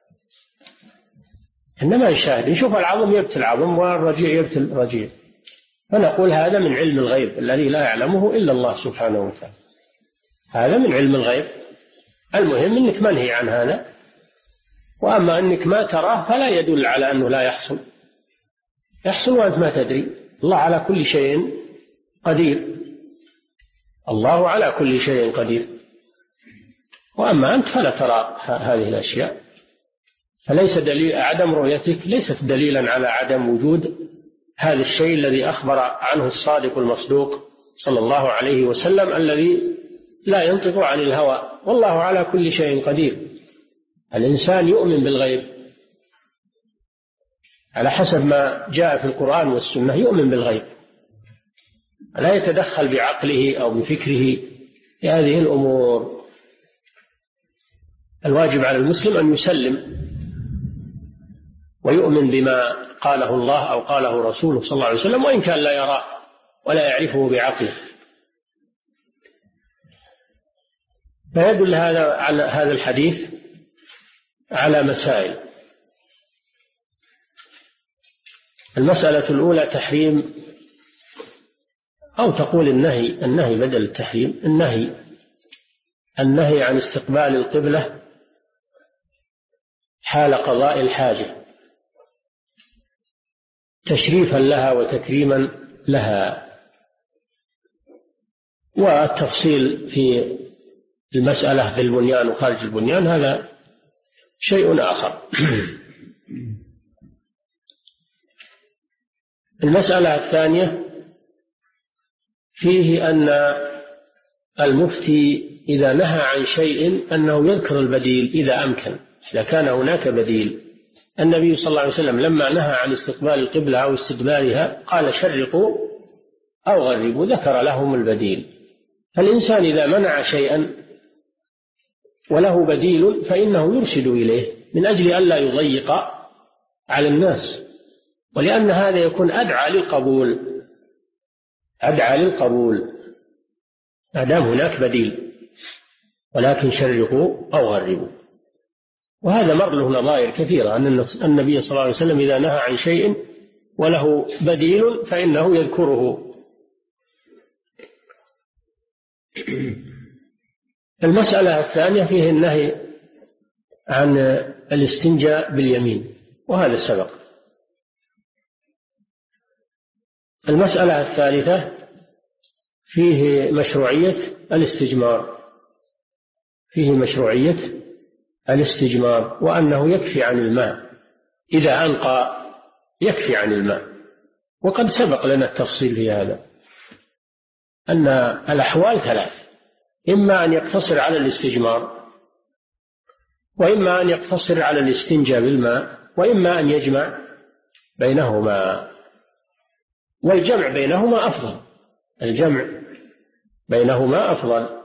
إحنا ما نشاهد، نشوف العظم يبتل العظم والرجيع يبتل الرجيع، فنقول هذا من علم الغيب الذي لا يعلمه إلا الله سبحانه وتعالى، هذا من علم الغيب. المهم أنك منهي عن هذا، وأما أنك ما تراه فلا يدل على أنه لا يحصل، يحصل وأنت ما تدري. الله على كل شيء قدير، الله على كل شيء قدير، وأما أنت فلا ترى هذه الأشياء، فليس دليل عدم رؤيتك ليست دليلا على عدم وجود هذا الشيء الذي أخبر عنه الصادق المصدوق صلى الله عليه وسلم الذي لا ينطق عن الهوى، والله على كل شيء قدير. الإنسان يؤمن بالغيب على حسب ما جاء في القرآن والسنة، يؤمن بالغيب، لا يتدخل بعقله أو بفكره في هذه الأمور. الواجب على المسلم أن يسلم ويؤمن بما قاله الله أو قاله رسوله صلى الله عليه وسلم، وإن كان لا يراه ولا يعرفه بعقله. فيدل على هذا الحديث على مسائل. المسألة الأولى تحريم، أو تقول النهي بدل التحريم، النهي عن استقبال القبلة حال قضاء الحاجة تشريفا لها وتكريما لها. والتفصيل في المسألة بالبنيان وخارج البنيان هذا شيء آخر. المسألة الثانية فيه أن المفتي إذا نهى عن شيء أنه يذكر البديل إذا أمكن، إذا كان هناك بديل. النبي صلى الله عليه وسلم لما نهى عن استقبال القبلة أو استدبارها قال شرقوا أو غربوا، ذكر لهم البديل. فالإنسان إذا منع شيئا وله بديل فإنه يرشد إليه من أجل ألا يضيق على الناس، ولأن هذا يكون أدعى للقبول ما دام هناك بديل. ولكن شرقوا أو غربوا. وهذا مر له نظائر كثيرة، أن النبي صلى الله عليه وسلم إذا نهى عن شيء وله بديل فإنه يذكره. المسألة الثانية فيه النهي عن الاستنجاء باليمين، وهذا سبق. المسألة الثالثة فيه مشروعية الاستجمار، وأنه يكفي عن الماء إذا أنقى، يكفي عن الماء. وقد سبق لنا التفصيل في هذا، أن الأحوال ثلاث: إما أن يقتصر على الاستجمار، وإما أن يقتصر على الاستنجاء بالماء، وإما أن يجمع بينهما. والجمع بينهما أفضل.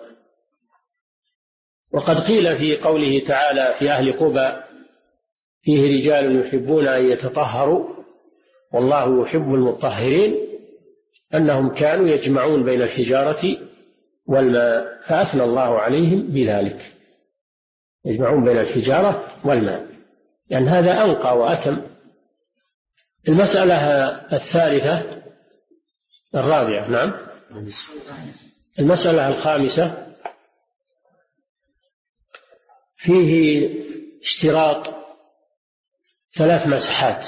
وقد قيل في قوله تعالى في أهل قبى: فيه رجال يحبون أن يتطهروا والله يحب المطهرين، أنهم كانوا يجمعون بين الحجارة والماء، فأثنى الله عليهم بذلك، يجمعون بين الحجارة والماء، لأن هذا أنقى وأتم. المسألة الثالثة الرابعة، نعم، المسألة الخامسة فيه اشتراط 3 مسحات،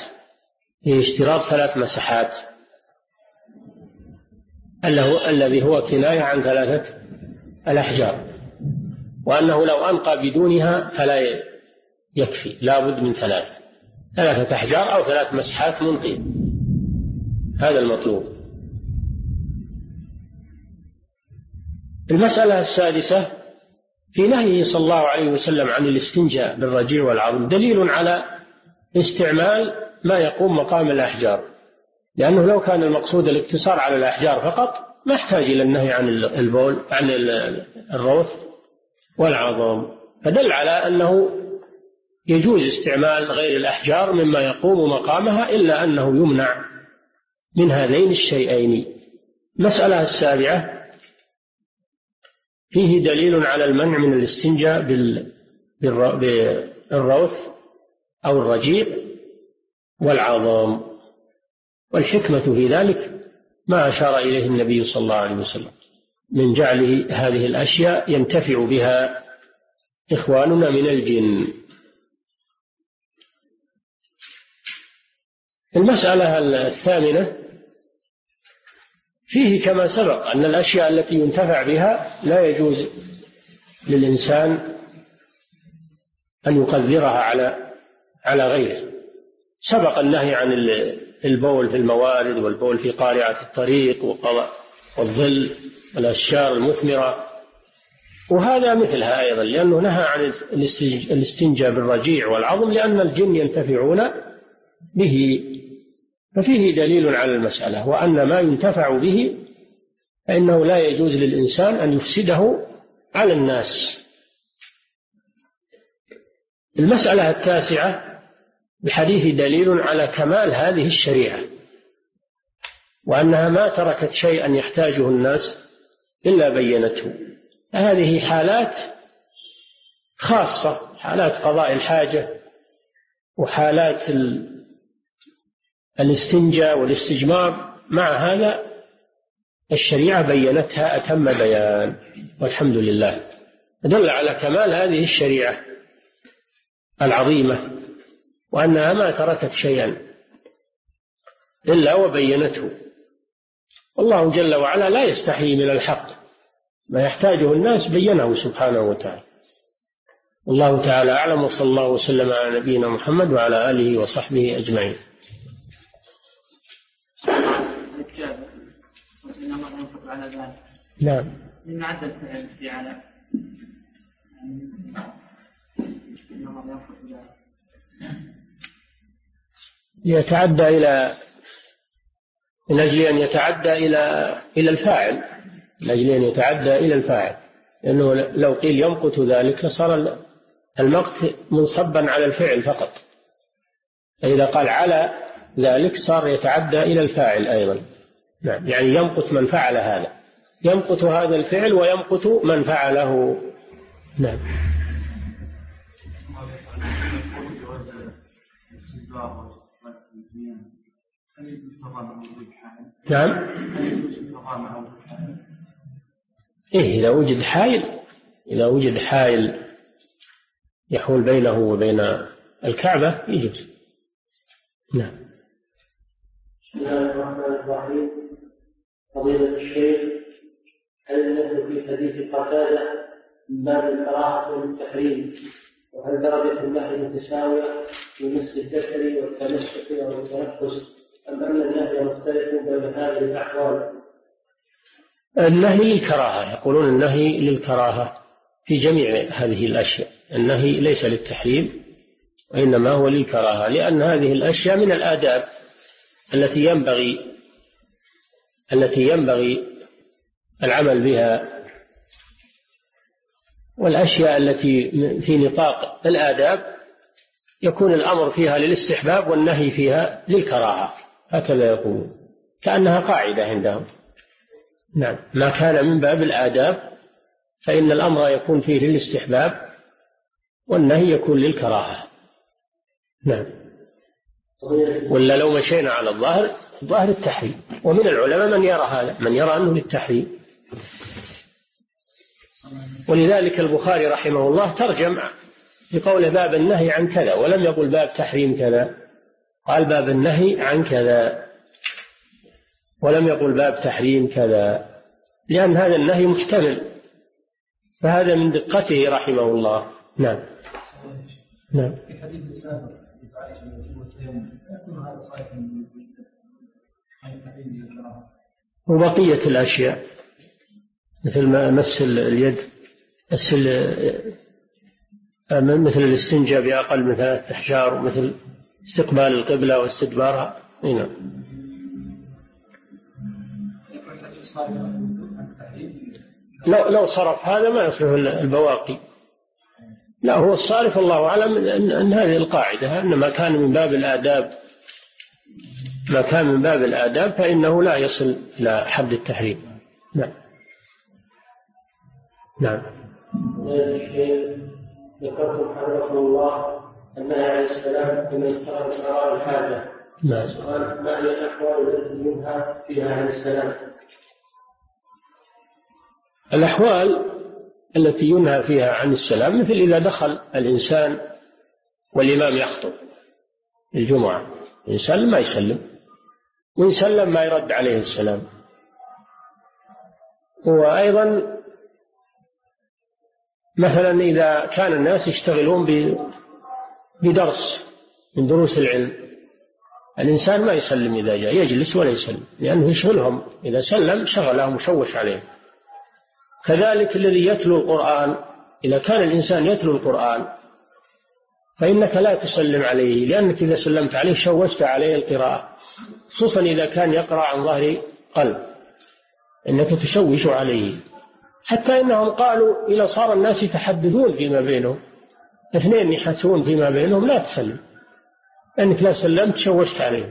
الذي هو كناية عن 3 الأحجار، وأنه لو أنقى بدونها فلا يكفي، لا بد من 3 أحجار أو 3 مسحات منقية، هذا المطلوب. المسألة السادسة في نهيه صلى الله عليه وسلم عن الاستنجاء بالرجيع والعظم دليل على استعمال ما يقوم مقام الأحجار، لأنه لو كان المقصود الاقتصار على الأحجار فقط ما احتاج إلى النهي عن البول، عن الروث والعظم، فدل على أنه يجوز استعمال غير الأحجار مما يقوم مقامها، إلا أنه يمنع من هذين الشيئين. المسألة السابعة فيه دليل على المنع من الاستنجاء بالروث أو الرجيع والعظام، والحكمة في ذلك ما أشار إليه النبي صلى الله عليه وسلم من جعله هذه الأشياء ينتفع بها إخواننا من الجن. المسألة الثامنة فيه كما سبق أن الأشياء التي ينتفع بها لا يجوز للإنسان أن يقدرها على غيره. سبق النهي عن البول في الموارد، والبول في قارعة الطريق، والظل والأشجار المثمرة، وهذا مثلها أيضا، لأنه نهى عن الاستنجاء بالرجيع والعظم لأن الجن ينتفعون به، ففيه دليل على المسألة، وأن ما ينتفع به فإنه لا يجوز للإنسان أن يفسده على الناس. المسألة التاسعة بحديث دليل على كمال هذه الشريعة، وأنها ما تركت شيئا يحتاجه الناس إلا بينته. هذه حالات خاصة، حالات قضاء الحاجة وحالات الاستنجاء والاستجمار، مع هذا الشريعة بينتها أتم بيان، والحمد لله. دل على كمال هذه الشريعة العظيمة، وأنها ما تركت شيئا إلا وبينته. الله جل وعلا لا يستحي من الحق، ما يحتاجه الناس بينه سبحانه وتعالى. والله تعالى أعلم، وصلى الله وسلم على نبينا محمد وعلى آله وصحبه أجمعين. نعم. إن عدى الفعل في على يتعدى إلى، من أجل أن يتعدى إلى الفاعل، من أجل أن يتعدى إلى الفاعل، لأنه لو قيل يمقت ذلك لصار المقت منصبا على الفعل فقط، فإذا قال على ذلك صار يتعدى إلى الفاعل أيضا. نعم، يعني يمقت من فعل هذا، يمقت هذا الفعل ويمقت من فعله. نعم. نعم. إذا وجد حائل، إذا وجد حائل يحول بينه وبين الكعبة يجوز. نعم. بسم الله الرحمن الرحيم. فضيلة الشيخ، هل النهي في حديث قتادة من باب الكراهة والتحريم؟ وهل درجة النهي متساوية في مس الذكر والتمسك أو التنفس، أم أن النهي مختلف بين هذه الأحوال؟ النهي للكراهة، يقولون النهي للكراهة في جميع هذه الأشياء، النهي ليس للتحريم وإنما هو للكراهة، لأن هذه الأشياء من الآداب التي ينبغي العمل بها، والأشياء التي في نطاق الآداب يكون الأمر فيها للاستحباب والنهي فيها للكراهة، هكذا يقول، كأنها قاعدة عندهم. نعم، ما كان من باب الآداب فإن الأمر يكون فيه للاستحباب والنهي يكون للكراهة. نعم. ولا لو مشينا على الظاهر التحريم، ومن العلماء من يرى هذا، من يرى أنه للتحريم. ولذلك البخاري رحمه الله ترجم بقول باب النهي عن كذا، ولم يقل باب تحريم كذا، قال باب النهي عن كذا ولم يقل باب تحريم كذا، لأن هذا النهي محتمل، فهذا من دقته رحمه الله. نعم. نعم. في حديث السابق في عائشة والتيمم يكون هذا صحيح من التحريم للكراهة، وبقية الأشياء مثل ما مس اليد، مثل الاستنجاء بأقل من 3 أحجار، ومثل استقبال القبلة واستدبارها. هنا لو صرف هذا ما يصلح البواقي، لا، هو الصارف الله أعلم أن هذه القاعدة أن ما كان من باب الآداب فإنه لا يصل إلى حد التحريم. نعم. نعم. ذكرتم حفظكم الله النهي عن السلام لمن اشتغل قضاء الحاجة. نعم. سؤال: ما هي الأحوال التي منها فيها عن السلام؟ الأحوال التي ينهى فيها عن السلام مثل إذا دخل الإنسان والإمام يخطب الجمعة، الإنسان ما يسلم، وإن سلم ما يرد عليه السلام. وأيضا مثلا إذا كان الناس يشتغلون بدرس من دروس العلم، الإنسان ما يسلم إذا جاء، يجلس ولا يسلم، لأنه يشغلهم، إذا سلم شغلهم وشوش عليهم. كذلك الذي يتلو القرآن، إذا كان الإنسان يتلو القرآن فإنك لا تسلم عليه، لأنك إذا سلمت عليه شوشت عليه القراءة، خصوصا إذا كان يقرأ عن ظهر قلب، إنك تشوش عليه. حتى إنهم قالوا إذا صار الناس يتحدثون فيما بينهم، 2 يحدثون فيما بينهم، لا تسلم، لأنك لا سلمت شوشت عليه.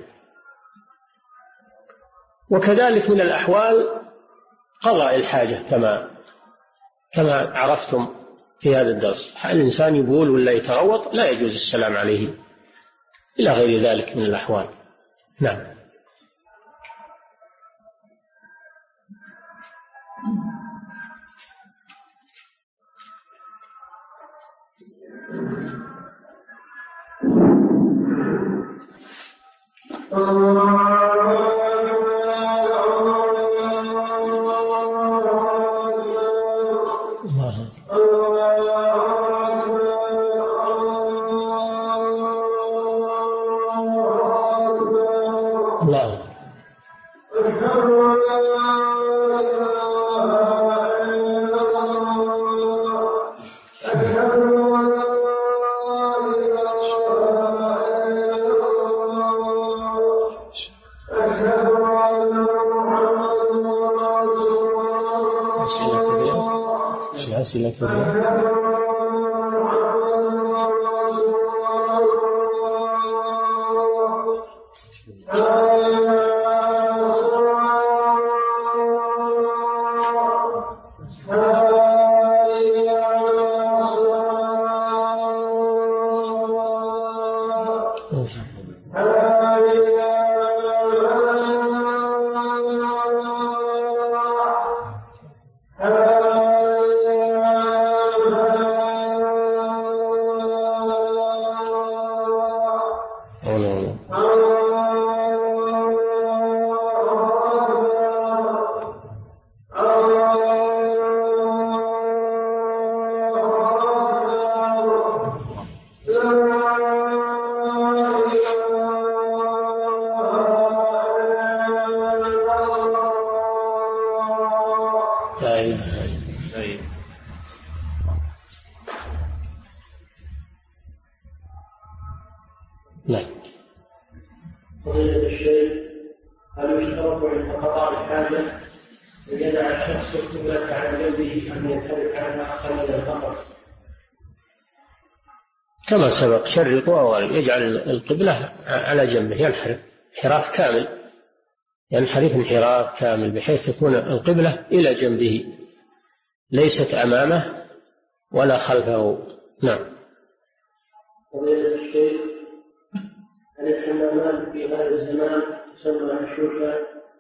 وكذلك من الأحوال قضاء الحاجة كما عرفتم في هذا الدرس، الإنسان يقول ولا يتغوط لا يجوز السلام عليه، إلى غير ذلك من الأحوال. نعم. أسئلة كثيرة. فضيلة الشيخ، هل يشترط عند قضاء الحاجة أن يدع الشخص القبلة على جنبه أم ينحرف عنها أقل من الخطر؟ كما سبق شرط وأول يجعل القبلة على جنبه، ينحرف انحراف كامل، ينحرف انحراف كامل بحيث تكون القبلة إلى جنبه ليست أمامه ولا خلفه. نعم. فضيلة الشيخ، هل الحمامات في هذا الزمان تسمى حشوشا؟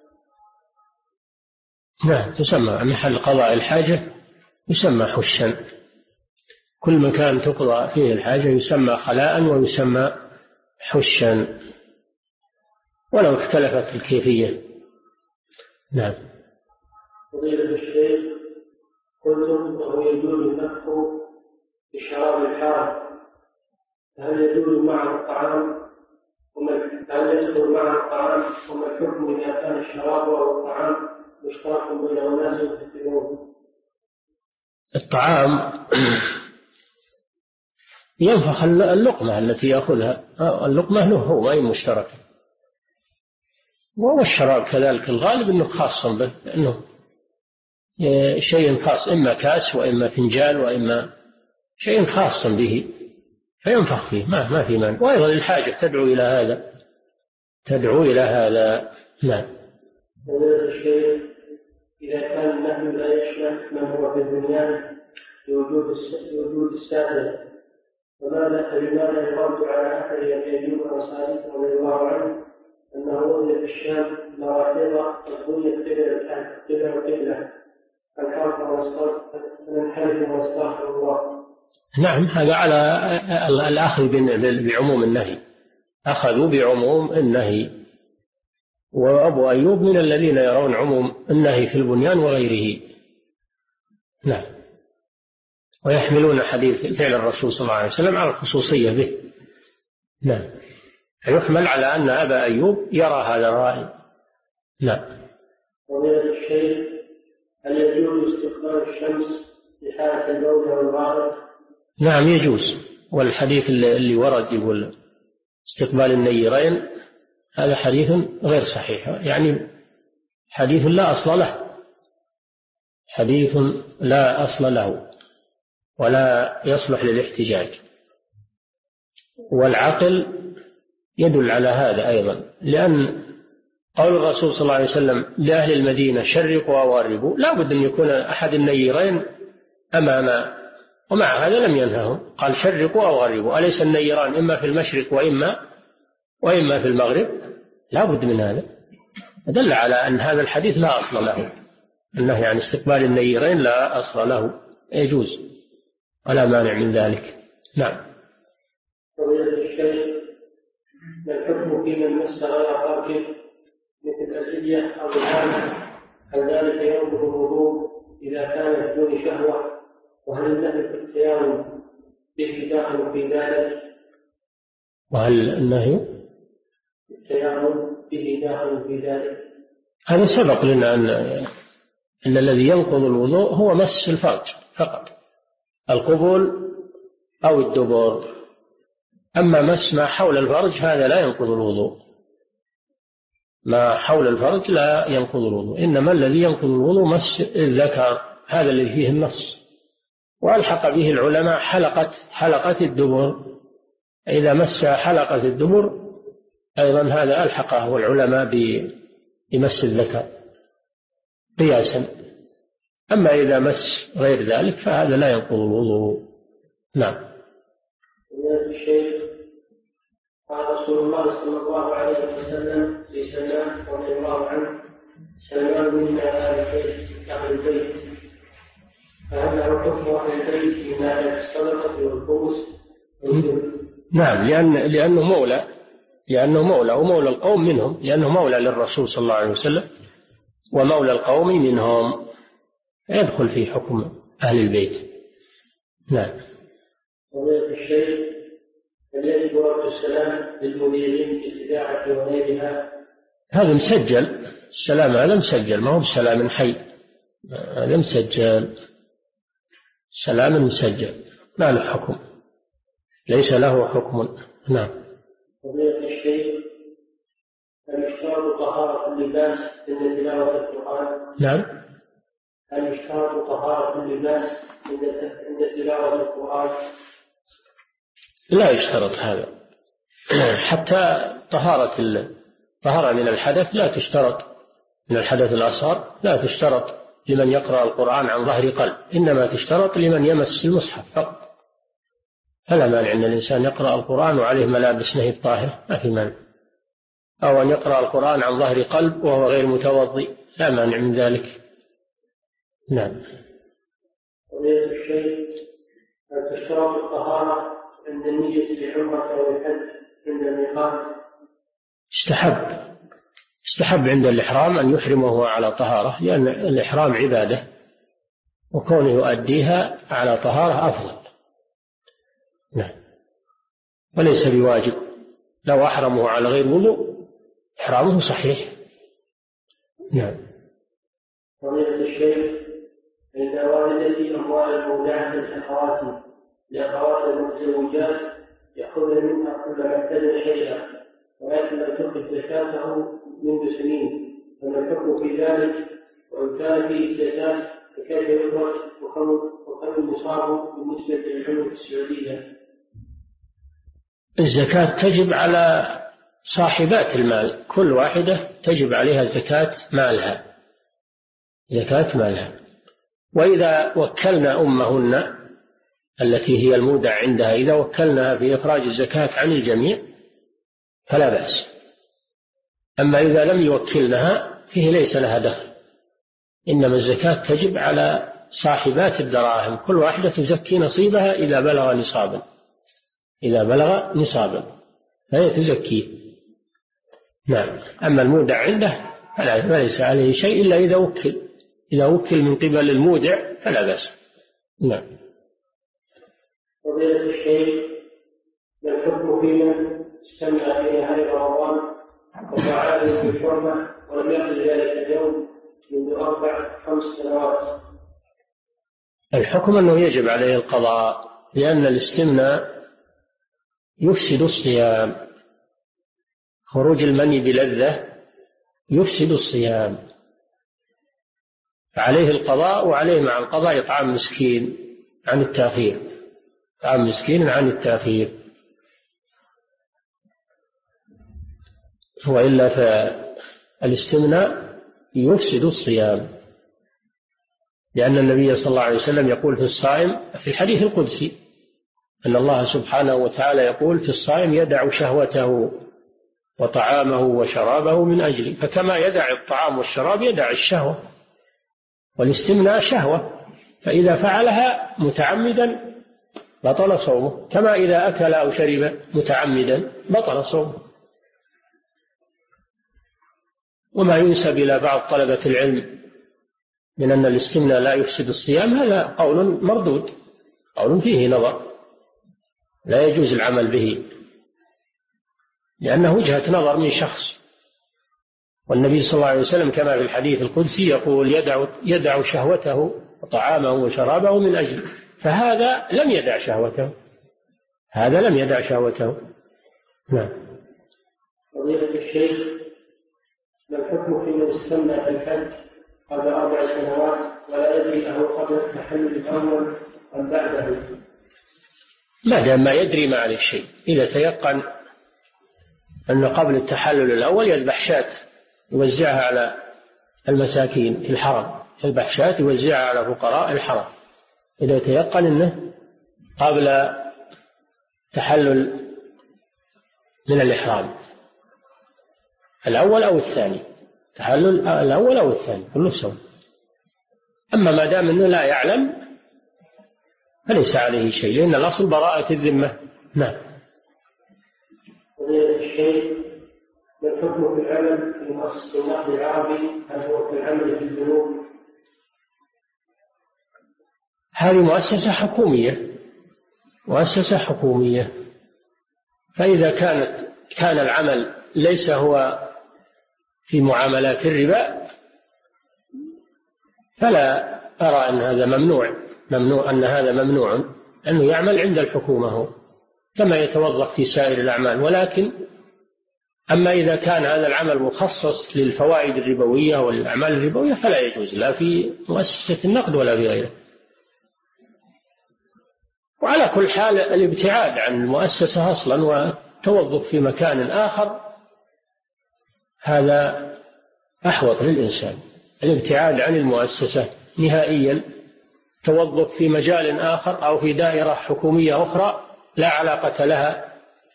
نعم تسمى، محل قضاء الحاجة يسمى حشا، كل مكان تقضى فيه الحاجة يسمى خلاء ويسمى حشا ولو اختلفت الكيفية. نعم. فضيلة الشيخ، قلتم أنه يجوز النفخ بشراب الحار، هل يجوز معه الطعام؟ هل يدخل معه الطعام؟ وما الحكم إذا كان الشراب أو الطعام مشترك بين الناس يتخذونه؟ الطعام ينفخ اللقمة التي يأخذها، اللقمة له هو غير مشترك، والشراب كذلك الغالب أنه خاص به، أنه شيء خاص، إما كاس وإما فنجان وإما شيء خاص به فينفخ فيه، ما في مانع. وأيضا الحاجة تدعو إلى هذا، تدعو إلى هذا. نعم. الشيخ، إذا كان النهي لا يشمل من هو في البنيان بوجود السادة، فلماذا يرد على أحد أيوب الأنصاري رضي الله عنه أنه وجد في الشام مراحيض تقوية قبل القبلة فننحرف ونستغفر الله؟ نعم، هذا على الأخذ بعموم النهي، أخذوا بعموم النهي، وأبو أيوب من الذين يرون عموم النهي في البنيان وغيره. نعم. ويحملون حديث فعل الرسول صلى الله عليه وسلم على الخصوصية به. نعم، يحمل على أن أبا أيوب يرى هذا الرأي. نعم. فضيلة الشيخ، هل يجوز استقبال الشمس في حالة البول والغائط؟ نعم يجوز، والحديث اللي ورد يقول استقبال النيرين هذا حديث غير صحيح، يعني حديث لا أصل له، حديث لا أصل له ولا يصلح للاحتجاج، والعقل يدل على هذا أيضا، لأن قول الرسول صلى الله عليه وسلم لأهل المدينة شرقوا وغربوا لا بد أن يكون أحد النيرين أمام، ومع هذا لم ينههم، قال شرقوا أو غربوا، أليس النيران إما في المشرق وإما في المغرب؟ لا بد من هذا، دل على أن هذا الحديث لا أصل له، النهي عن استقبال النيرين لا أصل له، يجوز ولا مانع من ذلك. نعم. فضيلة الشيخ، ما الحكم في من مس غير فرجه مثل الفدية أو العامة، هل ذلك ينقض الوضوء إذا كان بدون شهوة؟ وهل النهي في التيامن به داخل في ذلك؟ وهل النهي التيامن به داخل في ذلك؟ هذا سبق لنا أن الذي ينقض الوضوء هو مس الفرج فقط، القبول أو الدبر، أما مس ما حول الفرج هذا لا ينقض الوضوء، ما حول الفرج لا ينقض الوضوء، إنما الذي ينقض الوضوء مس الذكر، هذا الذي فيه النص، وألحق به العلماء حلقة الدبر، إذا مس حلقة الدبر أيضا هذا ألحقه العلماء بمس الذكر قياسا. أما إذا مس غير ذلك فهذا لا ينقض الوضوء. نعم. الشيخ قال رسول الله صلى الله عليه وسلم لسلمان رضي الله عنه: سلمان منا أهل البيت، فهل له حكم أهل البيت من أهل الصدقة والخمس؟ نعم، لأنه مولى ومولى القوم منهم، لأنه مولى للرسول صلى الله عليه وسلم ومولى القوم منهم، يدخل في حكم أهل البيت. نعم. فضيلة الشيخ، هل يجب رد السلام للمديرين في الإذاعة وغيرها؟ هذا مسجل، السلام هذا مسجل، ما هو بسلام حي، هذا مسجل، سلام مسجل لا له حكم، ليس له حكم. نعم. فضيلة الشيخ، هل يشترط طهارة اللباس عند تلاوة القرآن؟ نعم. هل يشترط طهارة اللباس عند تلاوة القرآن؟ لا يشترط هذا، حتى طهارة من الحدث لا تشترط، من الحدث الأصغر لا تشترط لمن يقرأ القرآن عن ظهر قلب، إنما تشترط لمن يمس المصحف فقط. فلا مانع أن الإنسان يقرأ القرآن وعليه ملابس نهي طاهرة، ما في مانع، أو أن يقرأ القرآن عن ظهر قلب وهو غير متوضئ، لا مانع من ذلك. نعم. فضيلة الشيخ، هل تشترط الطهارة عند النية للعمرة أو الحج عند الميقات؟ استحب عند الإحرام أن يحرم وهو على طهارة، لأن الإحرام عبادة وكونه يؤديها على طهارة أفضل. نعم. وليس بواجب، لو أحرمه على غير وضوء إحرامه صحيح. نعم. فضيلة الشيخ، عند والدتي أموال المودعة لأخوات المتزوجات يأخذن منها كل معتد شيئا، ولكن لم تخرج زكاته منذ سنين، فما الحكم في ذلك؟ وإن كان فيه زكاة فكيف يخرج؟ وكم النصاب بالنسبة للعملة السعودية؟ الزكاة تجب على صاحبات المال، كل واحدة تجب عليها زكاة مالها، وإذا وكلنا أمهن التي هي المودع عندها، إذا وكلناها في إخراج الزكاة عن الجميع فلا بأس. أما إذا لم يوكلنها فيه ليس لها دخل، إنما الزكاة تجب على صاحبات الدراهم، كل واحدة تزكي نصيبها إذا بلغ نصابا فهي تزكيه. نعم. أما المودع عنده فليس عليه شيء إلا إذا وكل من قبل المودع فلا بأس. نعم. فضيلة الشيخ، ما الحكم في من استمع في نهاية رمضان وفعل في الحرمة ولم يقل ذلك اليوم منذ 4-5 سنوات؟ الحكم أنه يجب عليه القضاء، لأن الاستمناء يفسد الصيام، خروج المني بلذة يفسد الصيام، فعليه القضاء، وعليه مع القضاء إطعام مسكين عن التأخير، وإلا فالاستمناء يفسد الصيام، لأن النبي صلى الله عليه وسلم يقول في الصائم في الحديث القدسي أن الله سبحانه وتعالى يقول في الصائم يدع شهوته وطعامه وشرابه من أجلي، فكما يدع الطعام والشراب يدع الشهوة، والاستمناء شهوة، فإذا فعلها متعمدا بطل صومه، كما إذا أكل أو شرب متعمدا بطل صومه. وما ينسب إلى بعض طلبة العلم من أن الاستمناء لا يفسد الصيام هذا قول مردود، قول فيه نظر، لا يجوز العمل به، لأنه وجهة نظر من شخص، والنبي صلى الله عليه وسلم كما في الحديث القدسي يقول يدع شهوته وطعامه وشرابه من أجله، فهذا لم يدع شهوته، نعم. فضيلة الشيخ، ما الحكم في من استمع الحج قبل 4 سنوات ولا يدري له قبل التحلل الأول أم بعده؟ ما دام ما يدري ما عليه شيء. إذا تيقن أنه قبل التحلل الأول يذبح شاة يوزعها على المساكين في الحرم، يذبح شاة يوزعها على فقراء الحرم، إذا تيقن أنه قبل تحلل من الإحرام الأول أو الثاني، تحلل الأول أو الثاني كله سواء. أما ما دام أنه لا يعلم فليس عليه شيء، لأن الأصل براءة الذمة. نعم. الشيء الحكم في العمل في مؤسسة النقد العربي، هل هو في العمل في البنوك؟ هذه مؤسسة حكومية، مؤسسة حكومية، فإذا كان العمل ليس هو في معاملات الربا فلا أرى أن هذا ممنوع أن هذا ممنوع أنه يعمل عند الحكومة هو كما يتوظف في سائر الأعمال. ولكن أما إذا كان هذا العمل مخصص للفوائد الربوية والأعمال الربوية فلا يجوز، لا في مؤسسة النقد ولا في غيره. وعلى كل حال الابتعاد عن المؤسسة أصلا والتوظف في مكان آخر هذا أحوط للإنسان، الابتعاد عن المؤسسة نهائيا، توظف في مجال آخر أو في دائرة حكومية أخرى لا علاقة لها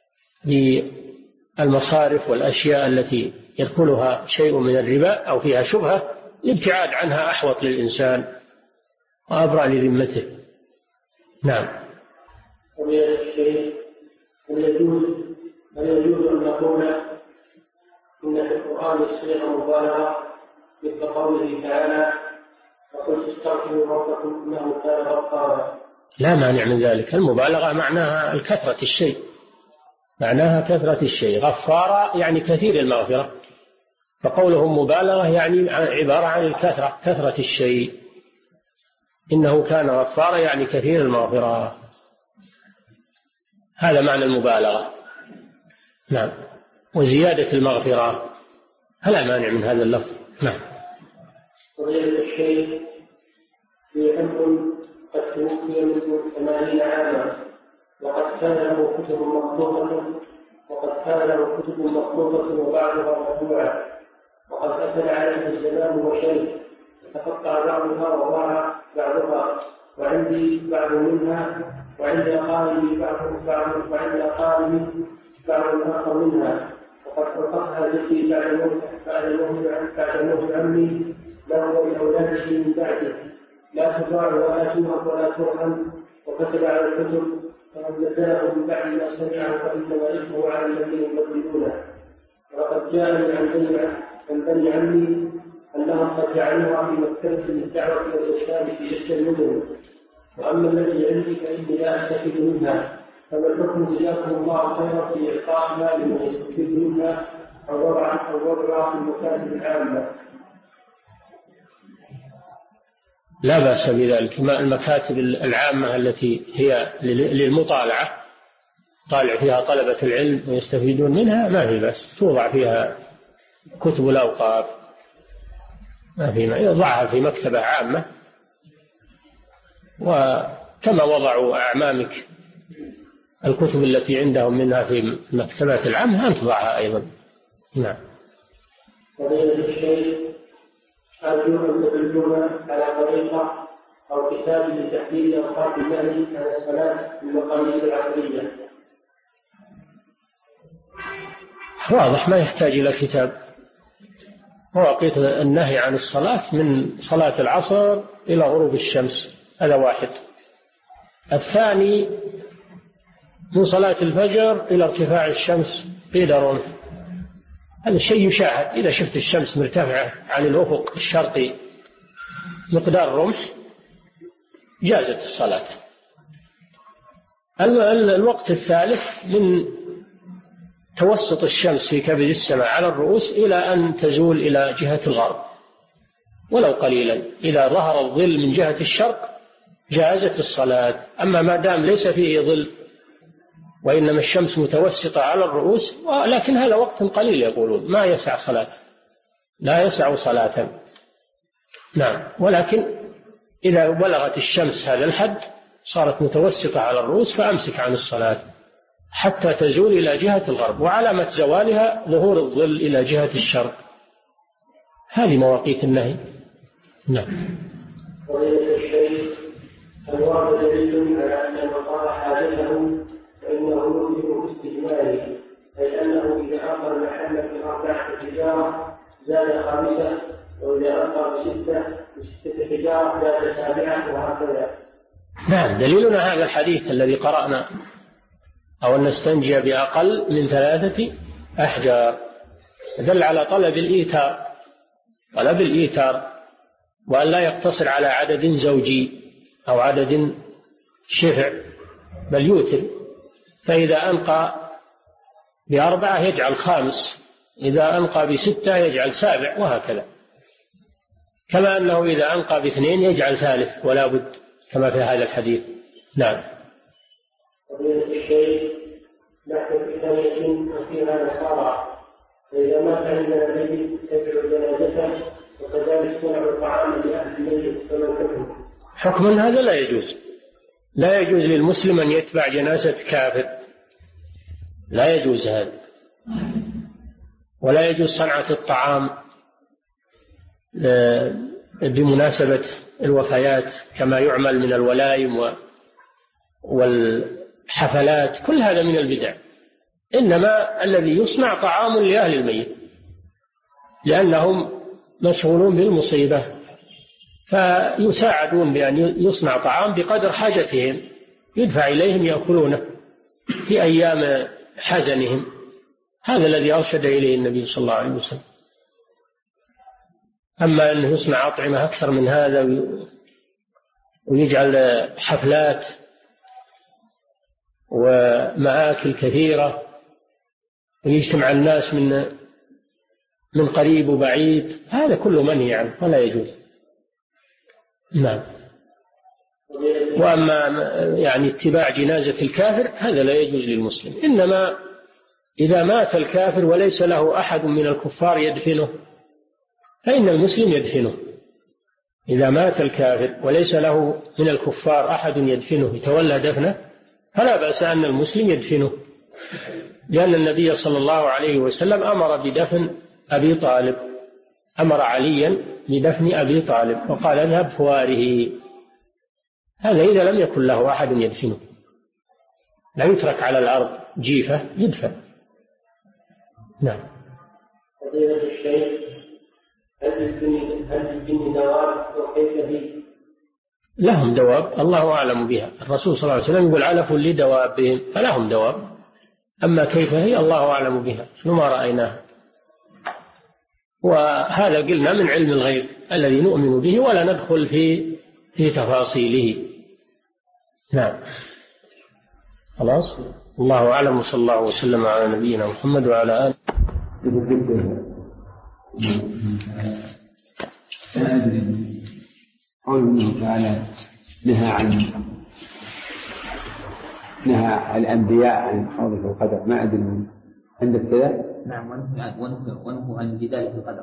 بالمصارف والأشياء التي يدخلها شيء من الربا أو فيها شبهة، الابتعاد عنها أحوط للإنسان وأبرأ لذمته. نعم. هل يجوز أن نقول إن في القرآن الصيغة مبالغة مثل قوله تعالى وقل استغفروا ربكم إنه كان غفارا؟ لا مانع من ذلك، المبالغة معناها كثرة الشيء، معناها كثرة الشيء، غفارا يعني كثير المغفرة، فقولهم مبالغة يعني عبارة عن الكثرة، كثرة الشيء. إنه كان غفارا يعني كثير المغفرة، هذا معنى المبالغة. نعم. وزيادة المغفرة فلا مانع من هذا اللفظ. نعم. فضيلة الشيخ، في أب قد توفي منذ 80 عاما وقد كان له كتب مخطوطة وبعضها مطبوعة، وقد أثر عليه الزمان وشيء تقطع بعضها وضاع بعضها، وعندي بعض منها وعند قائمي بعض آخر منها، وقد فرقتها ذكري بعد موت عمي له ولأولاده من بعده، لا تباع ولا توهب ولا ترحم، وكتب على الكتب فمن بدله من بعد ما سمعه فإنما إثمه على الذين يبدلونه. وقد جاءني عن بني عمي أنهم قد جعلوها في مكتبة للدعوة والإرشاد في شتى المدن، وأما الذي عندي فإني لا أستفيد منها، فما الحكم جزاكم الله خيرا في إعطائها لمن يستفيد منها أو وضعها في المكاتب العامة؟ لا بأس بذلك، المكاتب العامة التي هي للمطالعة طالع فيها طلبة العلم ويستفيدون منها ما في بأس، توضع فيها كتب الأوقاف، ما في، يضعها في مكتبة عامة، وكما وضعوا أعمامك الكتب التي عندهم منها في المكتبات العامة أن تضعها أيضا. نعم. فضيلة الشيخ، أرجو أن تدلونا على طريقة أو كتاب لتحديد أوقات النهي عن الصلاة في المقاييس العصرية. واضح، ما يحتاج إلى كتاب. مواقيت النهي عن الصلاة من صلاة العصر إلى غروب الشمس، هذا واحد. الثاني من صلاة الفجر إلى ارتفاع الشمس قيد رمح، هذا الشيء يشاهد، إذا شفت الشمس مرتفعة عن الأفق الشرقي مقدار رمح جازت الصلاة. الوقت الثالث من توسط الشمس في كبد السماء على الرؤوس إلى أن تزول إلى جهة الغرب ولو قليلا، إذا ظهر الظل من جهة الشرق جازت الصلاة. أما ما دام ليس فيه ظل وإنما الشمس متوسطة على الرؤوس، لكن هذا وقت قليل يقولون ما يسع صلاة، لا يسع صلاة. نعم. ولكن إذا بلغت الشمس هذا الحد صارت متوسطة على الرؤوس فأمسك عن الصلاة حتى تزول إلى جهة الغرب، وعلامة زوالها ظهور الظل إلى جهة الشرق. هذه مواقيت النهي. نعم. فضيلة الشيخ، هل ورد دليل على أن من قضى حاجته فإنه يمكن استجماله، أي أنه إذا أخر المحل في 4 حجارة زاد 5، وإذا أخر ب6 حجارة زاد 7، وهكذا؟ نعم، دليلنا هذا الحديث الذي قرأنا، أو أن نستنجي بأقل من 3 أحجار، دل على طلب الإيتار، وأن لا يقتصر على عدد زوجي أو عدد شفع، بل يوتر. فإذا أنقى ب4 يجعل 5، إذا أنقى ب6 يجعل 7، وهكذا. كما أنه إذا أنقى ب2 يجعل 3 ولا بد، كما في هذا الحديث. نعم. فضيلة الشيخ، نحن في قرية وفيها نصارى، فإذا مات عندنا الميت تبع جنازته، وكذلك صنع الطعام لأهل الميت، فما الحكم؟ حكم هذا لا يجوز. لا يجوز للمسلم أن يتبع جنازة كافر، لا يجوز هذا. ولا يجوز صنعة الطعام بمناسبة الوفيات كما يعمل من الولائم والحفلات، كل هذا من البدع. إنما الذي يصنع طعام لأهل الميت، لأنهم مشغولون بالمصيبة، فيساعدون بأن يصنع طعام بقدر حاجتهم، يدفع إليهم يأكلونه في أيام حزنهم. هذا الذي أرشد إليه النبي صلى الله عليه وسلم. أما أنه يصنع أطعمة أكثر من هذا ويجعل حفلات ومآكل كثيرة ويجتمع الناس من قريب وبعيد، هذا كله منهي عنه ولا يجوز. نعم. وأما يعني اتباع جنازة الكافر هذا لا يجوز للمسلم. إنما إذا مات الكافر وليس له أحد من الكفار يدفنه فإن المسلم يدفنه. إذا مات الكافر وليس له من الكفار أحد يدفنه يتولى دفنه فلا بأس أن المسلم يدفنه، لأن النبي صلى الله عليه وسلم أمر بدفن أبي طالب، أمر عليا بدفن أبي طالب وقال اذهب فواره. هذا إذا لم يكن له أحد يدفنه، لا يترك على الأرض جيفة، يدفن. نعم. فضيلة الشيخ، هل الجن دواب وكيف هي؟ لهم دواب الله أعلم بها. الرسول صلى الله عليه وسلم يقول علف لدوابهم، فلهم دواب. أما كيف هي الله أعلم بها، وما رأيناها. وهذا قلنا من علم الغيب الذي نؤمن به ولا ندخل في تفاصيله. نعم. خلاص. الله أعلم، وصلى الله وسلم على نبينا محمد وعلى آله. لا أدري قول الله تعالى نهى الأنبياء عن الخوض في القدر، ما أدري عندك كذا؟ نعم، ونهوا عن الجدال في القدر.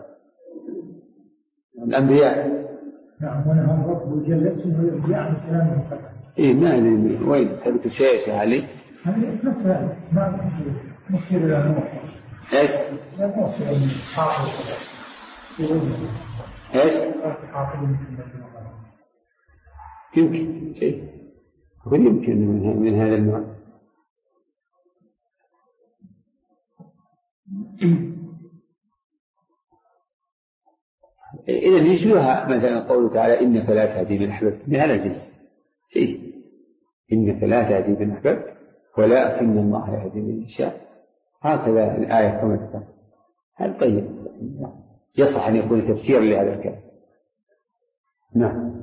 الأنبياء نعم، ونهى رب جل اسمه الأنبياء عن الكلام في القدر. إيه ما أدري وين تبي تسيس يا علي؟ هذه نفس هذا ما مشكلة إلى نوح. إيش؟ لا نوصل إلى حاصل إيش؟ يمكن شيء يمكن من هذا النوع. إذا يشبهها مثلا قوله تعالى إنك لا تهدي من أحببت، من هذا الجنس شيء، إنك لا تهدي من أحببت ولكن الله يهدي من يشاء، هكذا الآية كما تقول. هذا طيب، يصح أن يكون تفسيرا لهذا الكلام. نعم.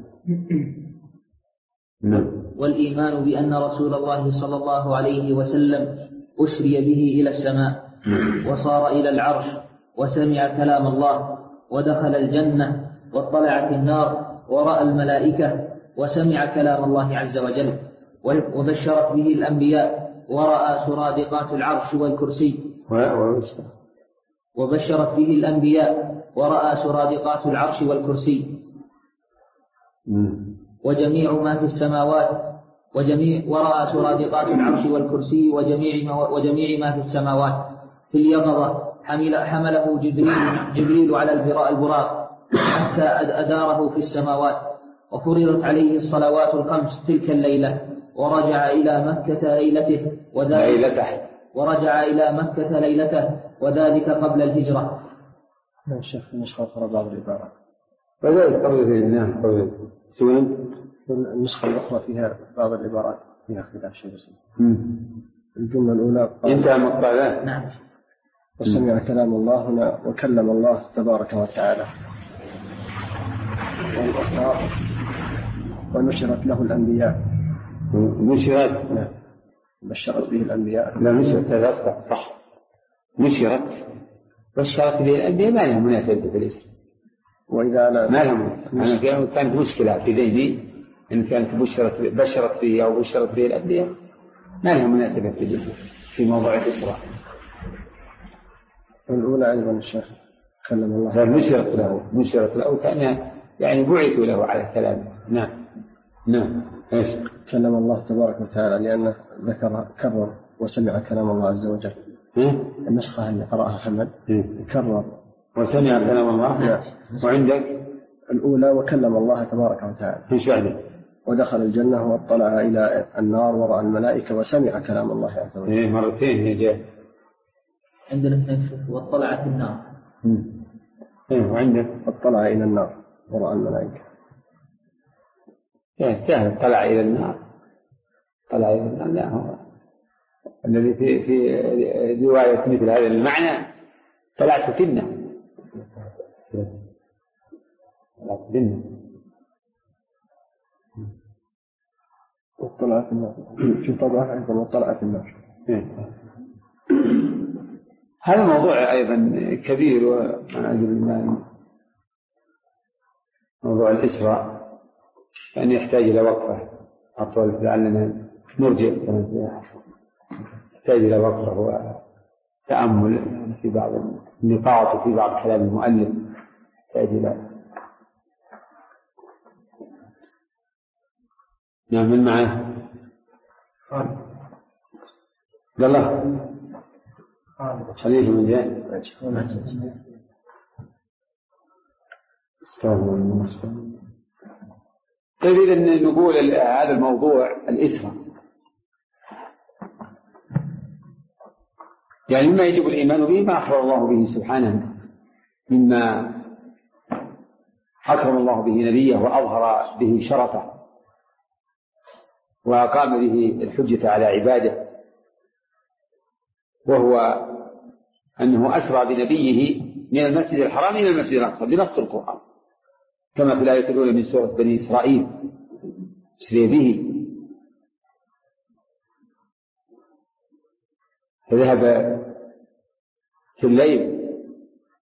نعم. والإيمان بأن رسول الله صلى الله عليه وسلم أسري به إلى السماء وصار إلى العرش وسمع كلام الله ودخل الجنة واطلع في النار ورأى الملائكة وسمع كلام الله عز وجل وبشرت به الأنبياء ورأى سرادقات العرش والكرسي وبشرت به الأنبياء ورأى سرادقات العرش والكرسي وجميع ما في السماوات ورأى سرادقات العرش والكرسي وجميع ما في السماوات في اليقظة. حمله جبريل على البراق حتى أداره في السماوات، وفرضت عليه الصلوات الخمس تلك الليلة، ورجع إلى مكة ليلته وذلك قبل الهجرة. الشيخ النسخة أخرى بعض العبارات وذلك قبل الهجرة قبل سنن النسخة الأخرى فيها بعض العبارات فيها خلاف شيء بسيط. الجملة الأولى انتهى مقطع. نعم. وسمع كلام الله هنا وكلم الله تبارك وتعالى، والأخرى ونشرت له الأنبياء. نشرت؟ نعم. بشرت به الأنبياء. لا نشرت هذا صح. نشرت بشرت به الأنبياء ما لها مناسبة في الاسم. وإذا لا ما لها مناسبة. كانت مشكلة في ذهني إن كانت بشرت به أو بشرت به الأنبياء ما لها مناسبة في الاسم في موضوع الإسراء. الأولى أيضا الشيخ كلم الله. نشرت له كأنها يعني بعثوا له على كلامه. نعم. إيش؟ كلم الله تبارك وتعالى لأنه كرر وسمع كلام الله عز وجل. النسخة اللي قرأها حمد كرر وسمع كلام الله. نعم. وعندك الأولى وكلم الله تبارك وتعالى. إيش بعده؟ ودخل الجنة واطلع إلى النار ورأى الملائكة وسمع كلام الله عز وجل. مرتين هي جاء عندنا اثنين. واطلع في النار. وعندك اطلع إلى النار ورأى الملائكة. سهل. طلع إلى النار. لا هو الذي في رواية مثل هذا المعنى طلعت في النار. واطلع في النار. في طبعا أيضا واطلع في النار. هذا موضوع أيضا كبير وأنا أدري موضوع الإسراء يعني يحتاج إلى وقفة أطول لعلنا نرجع. يحتاج إلى وقفة وتأمل في بعض النقاط وفي بعض كلام المؤلف يحتاج إلى من معه قال الله خليفة من جاء طيب إذن نقول هذا الموضوع الإسراء يعني مما يجب الإيمان به ما أخبر الله به سبحانه مما أكرم الله به نبيه وأظهر به شرفه وأقام به الحجة على عباده، وهو أنه أسرى بنبيه من المسجد الحرام إلى المسجد الأقصى بنص القرآن كما في الآية الأولى من سورة بني إسرائيل. أسري به فذهب في الليل